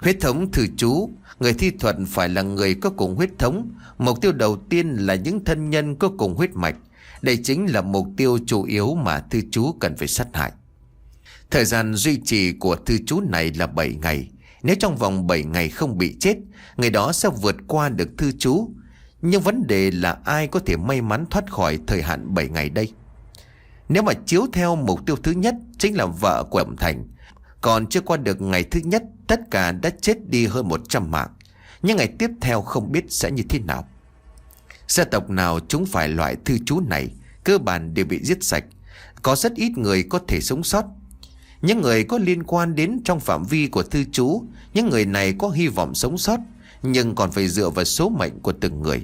Huyết thống thư chú, người thi thuật phải là người có cùng huyết thống. Mục tiêu đầu tiên là những thân nhân có cùng huyết mạch. Đây chính là mục tiêu chủ yếu mà thư chú cần phải sát hại. Thời gian duy trì của thư chú này là bảy ngày. Nếu trong vòng bảy ngày không bị chết, người đó sẽ vượt qua được thư chú. Nhưng vấn đề là ai có thể may mắn thoát khỏi thời hạn bảy ngày đây? Nếu mà chiếu theo mục tiêu thứ nhất, chính là vợ của ông Thành, còn chưa qua được ngày thứ nhất, tất cả đã chết đi hơn một trăm mạng. Nhưng ngày tiếp theo không biết sẽ như thế nào. Gia tộc nào chúng phải loại thư chú này, cơ bản đều bị giết sạch. Có rất ít người có thể sống sót. Những người có liên quan đến trong phạm vi của thư chú, những người này có hy vọng sống sót, nhưng còn phải dựa vào số mệnh của từng người.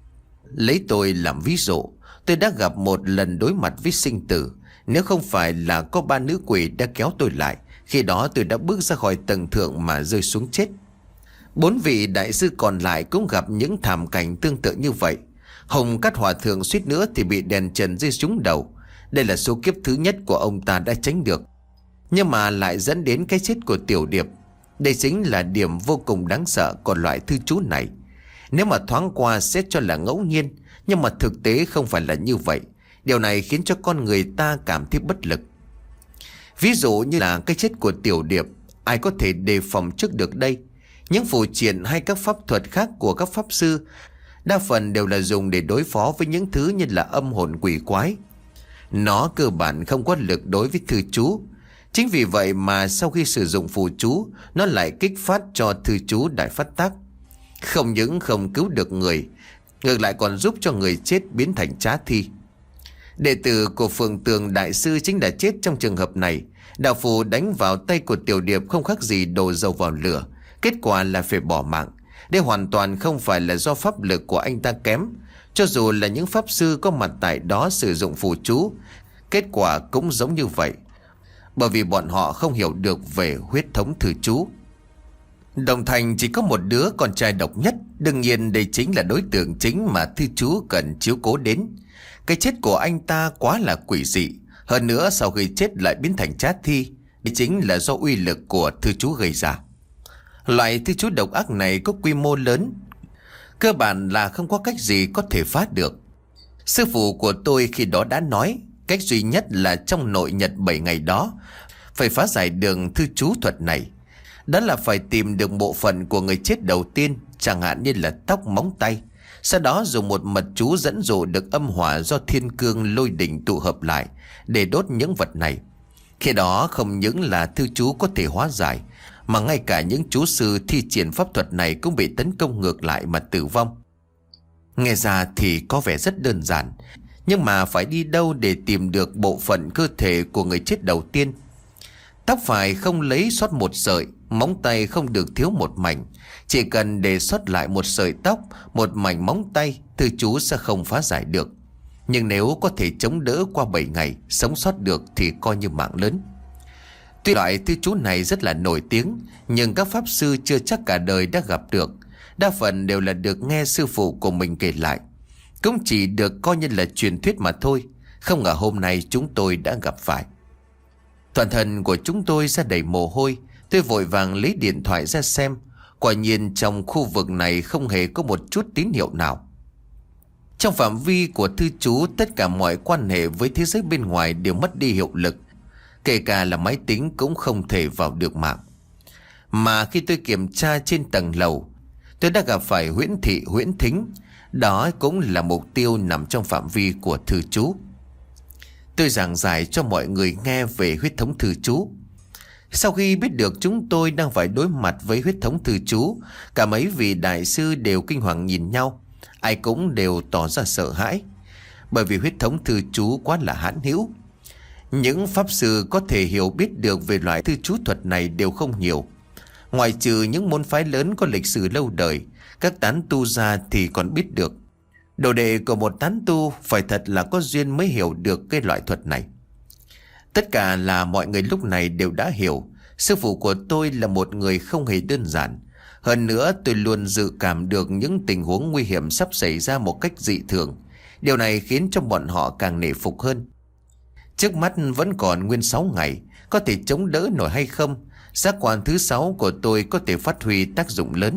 Lấy tôi làm ví dụ, tôi đã gặp một lần đối mặt với sinh tử. Nếu không phải là có ba nữ quỷ đã kéo tôi lại, khi đó tôi đã bước ra khỏi tầng thượng mà rơi xuống chết. Bốn vị đại sư còn lại cũng gặp những thảm cảnh tương tự như vậy. Hồng Cát Hòa Thượng suýt nữa thì bị đèn trần rơi trúng đầu. Đây là số kiếp thứ nhất của ông ta đã tránh được, nhưng mà lại dẫn đến cái chết của Tiểu Điệp. Đây chính là điểm vô cùng đáng sợ của loại thư chú này. Nếu mà thoáng qua sẽ cho là ngẫu nhiên, nhưng mà thực tế không phải là như vậy. Điều này khiến cho con người ta cảm thấy bất lực. Ví dụ như là cái chết của Tiểu Điệp, ai có thể đề phòng trước được đây? Những phù triện hay các pháp thuật khác của các pháp sư đa phần đều là dùng để đối phó với những thứ như là âm hồn quỷ quái. Nó cơ bản không có lực đối với thư chú. Chính vì vậy mà sau khi sử dụng phù chú, nó lại kích phát cho thư chú đại phát tác. Không những không cứu được người, ngược lại còn giúp cho người chết biến thành trá thi. Đệ tử của Phượng Tường Đại Sư chính đã chết trong trường hợp này. Đạo phù đánh vào tay của Tiểu Điệp không khác gì đổ dầu vào lửa. Kết quả là phải bỏ mạng. Đây hoàn toàn không phải là do pháp lực của anh ta kém. Cho dù là những pháp sư có mặt tại đó sử dụng phù chú, kết quả cũng giống như vậy, bởi vì bọn họ không hiểu được về huyết thống thư chú. Đồng Thành chỉ có một đứa con trai độc nhất. Đương nhiên đây chính là đối tượng chính mà thư chú cần chiếu cố đến. Cái chết của anh ta quá là quỷ dị. Hơn nữa sau khi chết lại biến thành trá thi. Đây chính là do uy lực của thư chú gây ra. Loại thư chú độc ác này có quy mô lớn, cơ bản là không có cách gì có thể phá được. Sư phụ của tôi khi đó đã nói, cách duy nhất là trong nội nhật bảy ngày đó phải phá giải đường thư chú thuật này. Đó là phải tìm được bộ phận của người chết đầu tiên, chẳng hạn như là tóc, móng tay. Sau đó dùng một mật chú dẫn dụ được âm hỏa do thiên cương lôi đỉnh tụ hợp lại để đốt những vật này. Khi đó không những là thư chú có thể hóa giải, mà ngay cả những chú sư thi triển pháp thuật này cũng bị tấn công ngược lại mà tử vong. Nghe ra thì có vẻ rất đơn giản, nhưng mà phải đi đâu để tìm được bộ phận cơ thể của người chết đầu tiên? Tóc phải không lấy sót một sợi, móng tay không được thiếu một mảnh. Chỉ cần để sót lại một sợi tóc, một mảnh móng tay, thư chú sẽ không phá giải được. Nhưng nếu có thể chống đỡ qua bảy ngày, sống sót được thì coi như mạng lớn. Tuy loại thư chú này rất là nổi tiếng, nhưng các pháp sư chưa chắc cả đời đã gặp được. Đa phần đều là được nghe sư phụ của mình kể lại, cũng chỉ được coi như là truyền thuyết mà thôi. Không ngờ hôm nay chúng tôi đã gặp phải. Toàn thân của chúng tôi ra đầy mồ hôi. Tôi vội vàng lấy điện thoại ra xem. Quả nhiên trong khu vực này không hề có một chút tín hiệu nào. Trong phạm vi của thư chú, tất cả mọi quan hệ với thế giới bên ngoài đều mất đi hiệu lực. Kể cả là máy tính cũng không thể vào được mạng. Mà khi tôi kiểm tra trên tầng lầu, tôi đã gặp phải huyễn thị huyễn thính. Đó cũng là mục tiêu nằm trong phạm vi của thư chú. Tôi giảng giải cho mọi người nghe về huyết thống thư chú. Sau khi biết được chúng tôi đang phải đối mặt với huyết thống thư chú, cả mấy vị đại sư đều kinh hoàng nhìn nhau. Ai cũng đều tỏ ra sợ hãi, bởi vì huyết thống thư chú quá là hãn hữu. Những pháp sư có thể hiểu biết được về loại thư chú thuật này đều không nhiều. Ngoài trừ những môn phái lớn có lịch sử lâu đời, các tán tu ra thì còn biết được. Đồ đệ của một tán tu phải thật là có duyên mới hiểu được cái loại thuật này. Tất cả là mọi người lúc này đều đã hiểu, sư phụ của tôi là một người không hề đơn giản. Hơn nữa tôi luôn dự cảm được những tình huống nguy hiểm sắp xảy ra một cách dị thường. Điều này khiến cho bọn họ càng nể phục hơn. Trước mắt vẫn còn nguyên sáu ngày, có thể chống đỡ nổi hay không Giác quan thứ sáu của tôi có thể phát huy tác dụng lớn.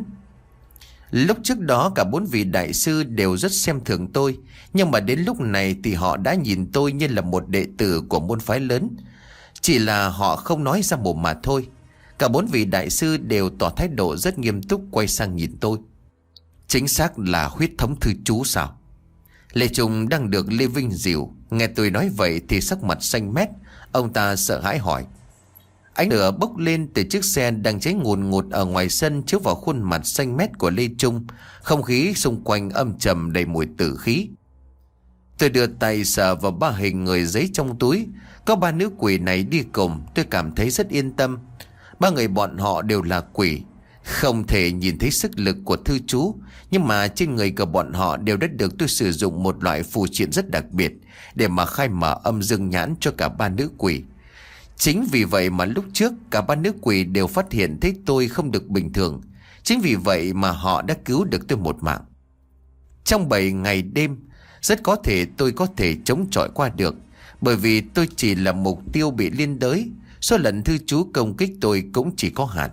Lúc trước đó cả bốn vị đại sư đều rất xem thường tôi, nhưng mà đến lúc này thì họ đã nhìn tôi như là một đệ tử của môn phái lớn. Chỉ là họ không nói ra mồm mà thôi. Cả bốn vị đại sư đều tỏ thái độ rất nghiêm túc quay sang nhìn tôi. Chính xác là huyết thống thư chú sao? Lê Trung đang được Lê Vinh dìu. Nghe tôi nói vậy thì sắc mặt xanh mét. Ông ta sợ hãi hỏi. Ánh lửa bốc lên từ chiếc xe đang cháy ngùn ngụt ở ngoài sân chiếu vào khuôn mặt xanh mét của Lê Trung. Không khí xung quanh âm trầm đầy mùi tử khí. Tôi đưa tay sờ vào ba hình người giấy trong túi. Có ba nữ quỷ này đi cùng, tôi cảm thấy rất yên tâm. Ba người bọn họ đều là quỷ. Không thể nhìn thấy sức lực của thư chú, nhưng mà trên người của bọn họ đều đã được tôi sử dụng một loại phù triện rất đặc biệt để mà khai mở âm dương nhãn cho cả ba nữ quỷ. Chính vì vậy mà lúc trước cả ba nữ quỷ đều phát hiện thấy tôi không được bình thường. Chính vì vậy mà họ đã cứu được tôi một mạng. Trong bảy ngày đêm, rất có thể tôi có thể chống chọi qua được, bởi vì tôi chỉ là mục tiêu bị liên đới. Số lần thư chú công kích tôi cũng chỉ có hạn.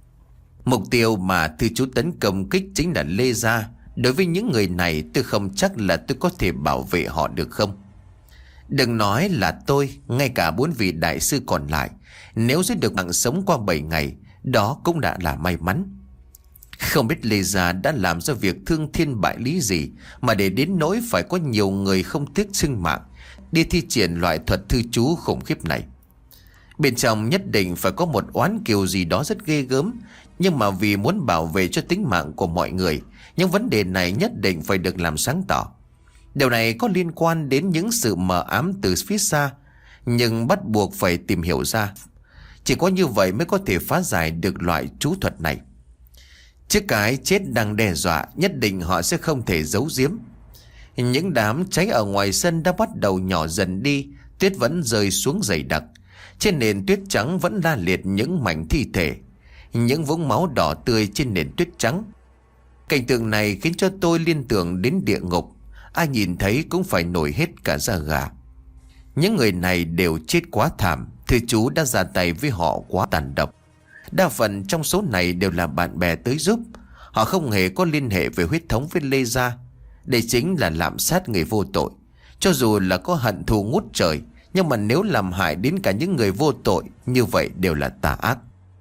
Mục tiêu mà thư chú tấn công kích chính là Lê Gia. Đối với những người này tôi không chắc là tôi có thể bảo vệ họ được không. Đừng nói là tôi, ngay cả bốn vị đại sư còn lại, nếu giữ được mạng sống qua bảy ngày, đó cũng đã là may mắn. Không biết Lê Gia đã làm ra việc thương thiên bại lý gì mà để đến nỗi phải có nhiều người không tiếc sinh mạng đi thi triển loại thuật thư chú khủng khiếp này. Bên trong nhất định phải có một oán kiều gì đó rất ghê gớm. Nhưng mà vì muốn bảo vệ cho tính mạng của mọi người, những vấn đề này nhất định phải được làm sáng tỏ. Điều này có liên quan đến những sự mờ ám từ phía xa, nhưng bắt buộc phải tìm hiểu ra. Chỉ có như vậy mới có thể phá giải được loại chú thuật này. Trước cái chết đang đe dọa, nhất định họ sẽ không thể giấu giếm. Những đám cháy ở ngoài sân đã bắt đầu nhỏ dần đi. Tuyết vẫn rơi xuống dày đặc. Trên nền tuyết trắng vẫn la liệt những mảnh thi thể, những vũng máu đỏ tươi trên nền tuyết trắng. Cảnh tượng này khiến cho tôi liên tưởng đến địa ngục. Ai nhìn thấy cũng phải nổi hết cả da gà. Những người này đều chết quá thảm. Thư chú đã ra tay với họ quá tàn độc. Đa phần trong số này đều là bạn bè tới giúp. Họ không hề có liên hệ về huyết thống với Lê Gia. Đây chính là lạm sát người vô tội. Cho dù là có hận thù ngút trời, nhưng mà nếu làm hại đến cả những người vô tội, như vậy đều là tà ác.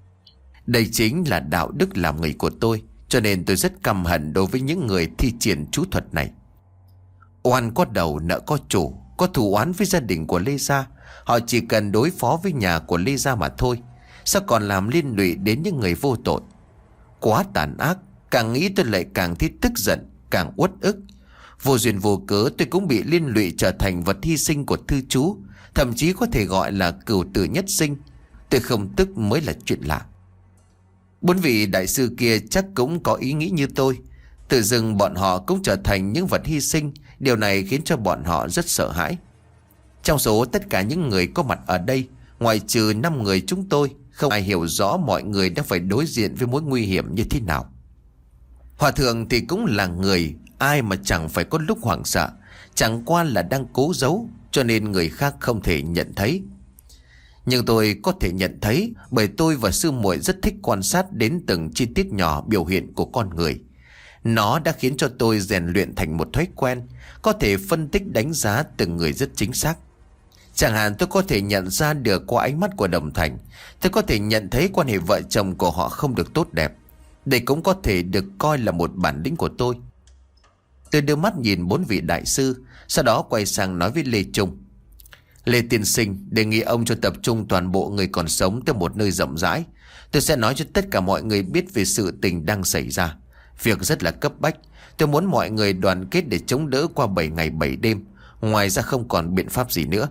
Đây chính là đạo đức làm người của tôi. Cho nên tôi rất căm hận đối với những người thi triển chú thuật này. Oan có đầu nợ có chủ. Có thù oán với gia đình của Lê Gia, họ chỉ cần đối phó với nhà của Lê Gia mà thôi. Sao còn làm liên lụy đến những người vô tội? Quá tàn ác. Càng nghĩ tôi lại càng thấy tức giận, càng uất ức. Vô duyên vô cớ tôi cũng bị liên lụy trở thành vật hy sinh của thư chú, thậm chí có thể gọi là cửu tử nhất sinh. Tôi không tức mới là chuyện lạ. Bốn vị đại sư kia chắc cũng có ý nghĩ như tôi. Tự dưng bọn họ cũng trở thành những vật hy sinh. Điều này khiến cho bọn họ rất sợ hãi. Trong số tất cả những người có mặt ở đây, ngoại trừ năm người chúng tôi, không ai hiểu rõ mọi người đang phải đối diện với mối nguy hiểm như thế nào. Hòa thượng thì cũng là người, ai mà chẳng phải có lúc hoảng sợ. Chẳng qua là đang cố giấu, cho nên người khác không thể nhận thấy. Nhưng tôi có thể nhận thấy, bởi tôi và sư muội rất thích quan sát đến từng chi tiết nhỏ biểu hiện của con người. Nó đã khiến cho tôi rèn luyện thành một thói quen, có thể phân tích đánh giá từng người rất chính xác. Chẳng hạn tôi có thể nhận ra được qua ánh mắt của Đồng Thành, tôi có thể nhận thấy quan hệ vợ chồng của họ không được tốt đẹp. Đây cũng có thể được coi là một bản lĩnh của tôi. Tôi đưa mắt nhìn bốn vị đại sư, sau đó quay sang nói với Lê Trung. Lê tiên sinh, đề nghị ông cho tập trung toàn bộ người còn sống tới một nơi rộng rãi. Tôi sẽ nói cho tất cả mọi người biết về sự tình đang xảy ra. Việc rất là cấp bách. Tôi muốn mọi người đoàn kết để chống đỡ qua bảy ngày bảy đêm. Ngoài ra không còn biện pháp gì nữa.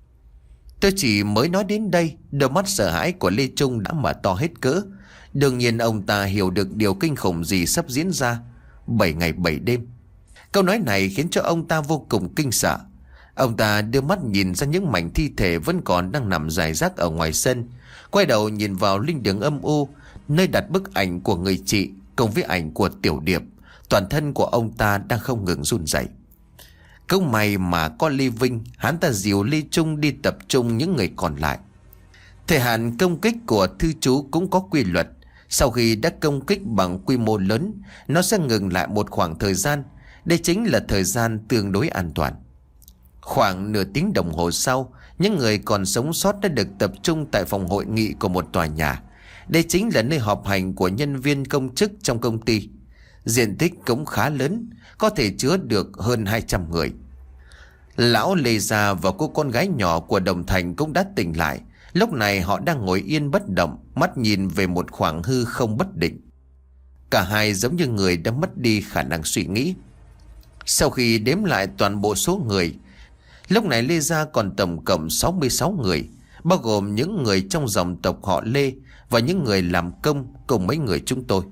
Tôi chỉ mới nói đến đây, đôi mắt sợ hãi của Lê Trung đã mở to hết cỡ. Đương nhiên ông ta hiểu được điều kinh khủng gì sắp diễn ra. Bảy ngày bảy đêm. Câu nói này khiến cho ông ta vô cùng kinh sợ. Ông ta đưa mắt nhìn ra những mảnh thi thể vẫn còn đang nằm rải rác ở ngoài sân. Quay đầu nhìn vào linh đường âm u, nơi đặt bức ảnh của người chị cùng với ảnh của Tiểu Điệp. Toàn thân của ông ta đang không ngừng run rẩy. Câu may mà có Lê Vinh, hắn ta dìu Lê Trung đi tập trung những người còn lại. Thời hạn công kích của thư chú cũng có quy luật. Sau khi đã công kích bằng quy mô lớn, nó sẽ ngừng lại một khoảng thời gian. Đây chính là thời gian tương đối an toàn. Khoảng nửa tiếng đồng hồ sau, những người còn sống sót đã được tập trung tại phòng hội nghị của một tòa nhà. Đây chính là nơi họp hành của nhân viên công chức trong công ty. Diện tích cũng khá lớn, có thể chứa được hơn hai trăm người. Lão Lê Gia và cô con gái nhỏ của Đồng Thành cũng đã tỉnh lại. Lúc này họ đang ngồi yên bất động, mắt nhìn về một khoảng hư không bất định. Cả hai giống như người đã mất đi khả năng suy nghĩ. Sau khi đếm lại toàn bộ số người, lúc này Lê Gia còn tổng cộng sáu mươi sáu người, bao gồm những người trong dòng tộc họ Lê và những người làm công cùng mấy người chúng tôi.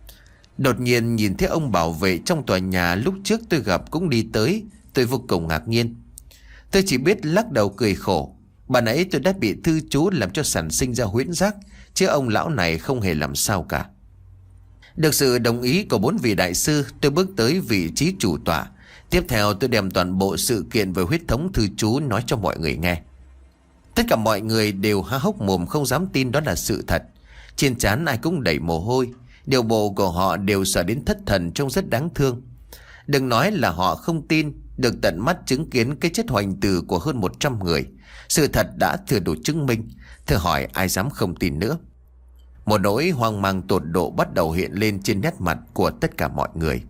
Đột nhiên nhìn thấy ông bảo vệ trong tòa nhà lúc trước tôi gặp cũng đi tới, tôi vô cùng ngạc nhiên. Tôi chỉ biết lắc đầu cười khổ. Bà nãy tôi đã bị thư chú làm cho sản sinh ra huyễn giác, chứ ông lão này không hề làm sao cả. Được sự đồng ý của bốn vị đại sư, tôi bước tới vị trí chủ tọa. Tiếp theo tôi đem toàn bộ sự kiện về huyết thống thư chú nói cho mọi người nghe. Tất cả mọi người đều há hốc mồm không dám tin đó là sự thật. Trên trán ai cũng đầy mồ hôi. Điều bộ của họ đều sợ đến thất thần, trông rất đáng thương. Đừng nói là họ không tin, được tận mắt chứng kiến cái chết hoành tử của hơn một trăm người. Sự thật đã thừa đủ chứng minh. Thử hỏi ai dám không tin nữa. Một nỗi hoang mang tột độ bắt đầu hiện lên trên nét mặt của tất cả mọi người.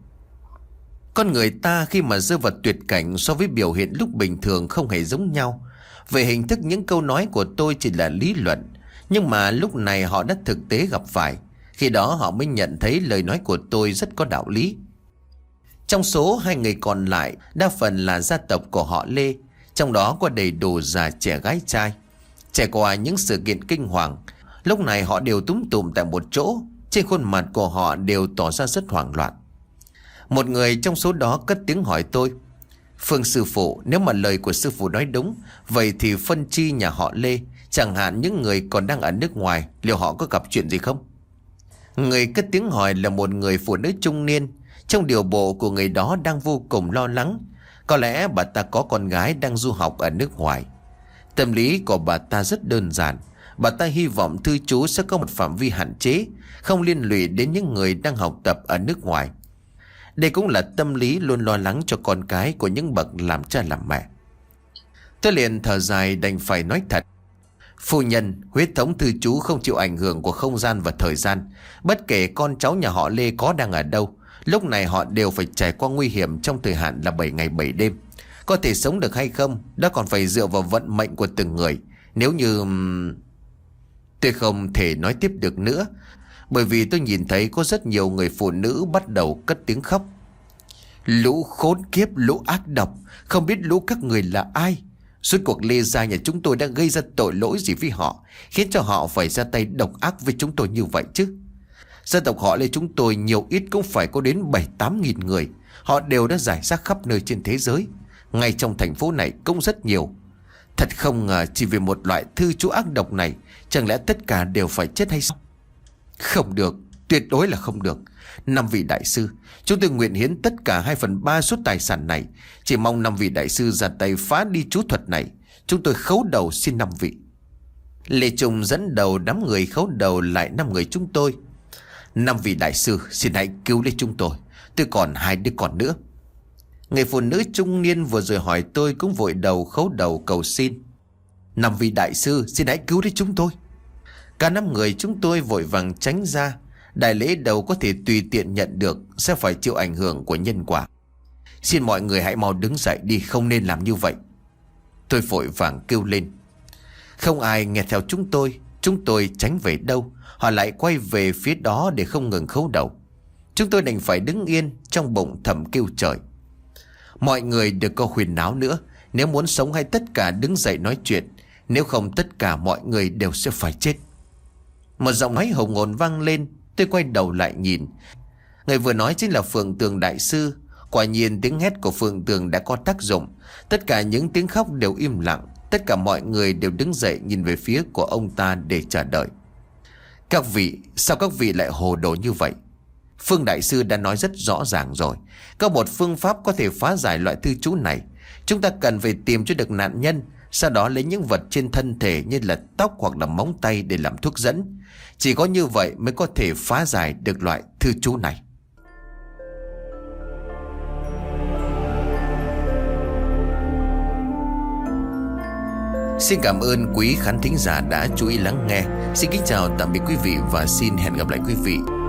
Con người ta khi mà rơi vào tuyệt cảnh so với biểu hiện lúc bình thường không hề giống nhau. Về hình thức những câu nói của tôi chỉ là lý luận, nhưng mà lúc này họ đã thực tế gặp phải. Khi đó họ mới nhận thấy lời nói của tôi rất có đạo lý. Trong số hai người còn lại, đa phần là gia tộc của họ Lê. Trong đó có đầy đủ già trẻ gái trai. Trải qua những sự kiện kinh hoàng, lúc này họ đều túm tụm tại một chỗ. Trên khuôn mặt của họ đều tỏ ra rất hoảng loạn. Một người trong số đó cất tiếng hỏi tôi: Phương sư phụ, nếu mà lời của sư phụ nói đúng, vậy thì phân chi nhà họ Lê, chẳng hạn những người còn đang ở nước ngoài, liệu họ có gặp chuyện gì không? Người cất tiếng hỏi là một người phụ nữ trung niên. Trong điều bộ của người đó đang vô cùng lo lắng. Có lẽ bà ta có con gái đang du học ở nước ngoài. Tâm lý của bà ta rất đơn giản. Bà ta hy vọng thư chú sẽ có một phạm vi hạn chế, không liên lụy đến những người đang học tập ở nước ngoài. Đây cũng là tâm lý luôn lo lắng cho con cái của những bậc làm cha làm mẹ. Tôi liền thở dài đành phải nói thật: Phu nhân, huyết thống thư chú không chịu ảnh hưởng của không gian và thời gian. Bất kể con cháu nhà họ Lê có đang ở đâu, lúc này họ đều phải trải qua nguy hiểm trong thời hạn là bảy ngày bảy đêm. Có thể sống được hay không, đó còn phải dựa vào vận mệnh của từng người. Nếu như... Tôi không thể nói tiếp được nữa, bởi vì tôi nhìn thấy có rất nhiều người phụ nữ bắt đầu cất tiếng khóc. Lũ khốn kiếp, lũ ác độc, không biết lũ các người là ai. Suốt cuộc Lê Gia nhà chúng tôi đã gây ra tội lỗi gì với họ, khiến cho họ phải ra tay độc ác với chúng tôi như vậy chứ. Dân tộc họ Lê chúng tôi nhiều ít cũng phải có đến bảy tám nghìn người. Họ đều đã rải rác khắp nơi trên thế giới. Ngay trong thành phố này cũng rất nhiều. Thật không ngờ chỉ vì một loại thư chú ác độc này, chẳng lẽ tất cả đều phải chết hay sao? Không được, tuyệt đối là không được. Năm vị đại sư, chúng tôi nguyện hiến tất cả hai phần ba số tài sản này. Chỉ mong năm vị đại sư ra tay phá đi chú thuật này. Chúng tôi khấu đầu xin năm vị. Lê Trung dẫn đầu đám người khấu đầu lại năm người chúng tôi. Năm vị đại sư, xin hãy cứu lấy chúng tôi. Tôi còn hai đứa con nữa. Người phụ nữ trung niên vừa rồi hỏi tôi cũng vội đầu khấu đầu cầu xin. Năm vị đại sư, xin hãy cứu lấy chúng tôi. Cả năm người chúng tôi vội vàng tránh ra. Đại lễ đầu có thể tùy tiện nhận được, sẽ phải chịu ảnh hưởng của nhân quả. Xin mọi người hãy mau đứng dậy đi, không nên làm như vậy. Tôi vội vàng kêu lên. Không ai nghe theo chúng tôi. Chúng tôi tránh về đâu, họ lại quay về phía đó để không ngừng khấu đầu. Chúng tôi đành phải đứng yên, trong bụng thầm kêu trời. Mọi người đừng có khuyên náo nữa. Nếu muốn sống hay tất cả đứng dậy nói chuyện, nếu không tất cả mọi người đều sẽ phải chết. Một giọng nói hùng hồn vang lên. Tôi quay đầu lại nhìn. Người vừa nói chính là Phượng Tường đại sư. Quả nhiên tiếng hét của Phượng Tường đã có tác dụng. Tất cả những tiếng khóc đều im lặng. Tất cả mọi người đều đứng dậy nhìn về phía của ông ta để chờ đợi. Các vị, sao các vị lại hồ đồ như vậy? Phương đại sư đã nói rất rõ ràng rồi. Có một phương pháp có thể phá giải loại thư chú này. Chúng ta cần phải tìm cho được nạn nhân sau đó lấy những vật trên thân thể như là tóc hoặc là móng tay để làm thuốc dẫn. Chỉ có như vậy mới có thể phá giải được loại thư chú này. Xin cảm ơn quý khán thính giả đã chú ý lắng nghe. Xin kính chào tạm biệt quý vị và xin hẹn gặp lại quý vị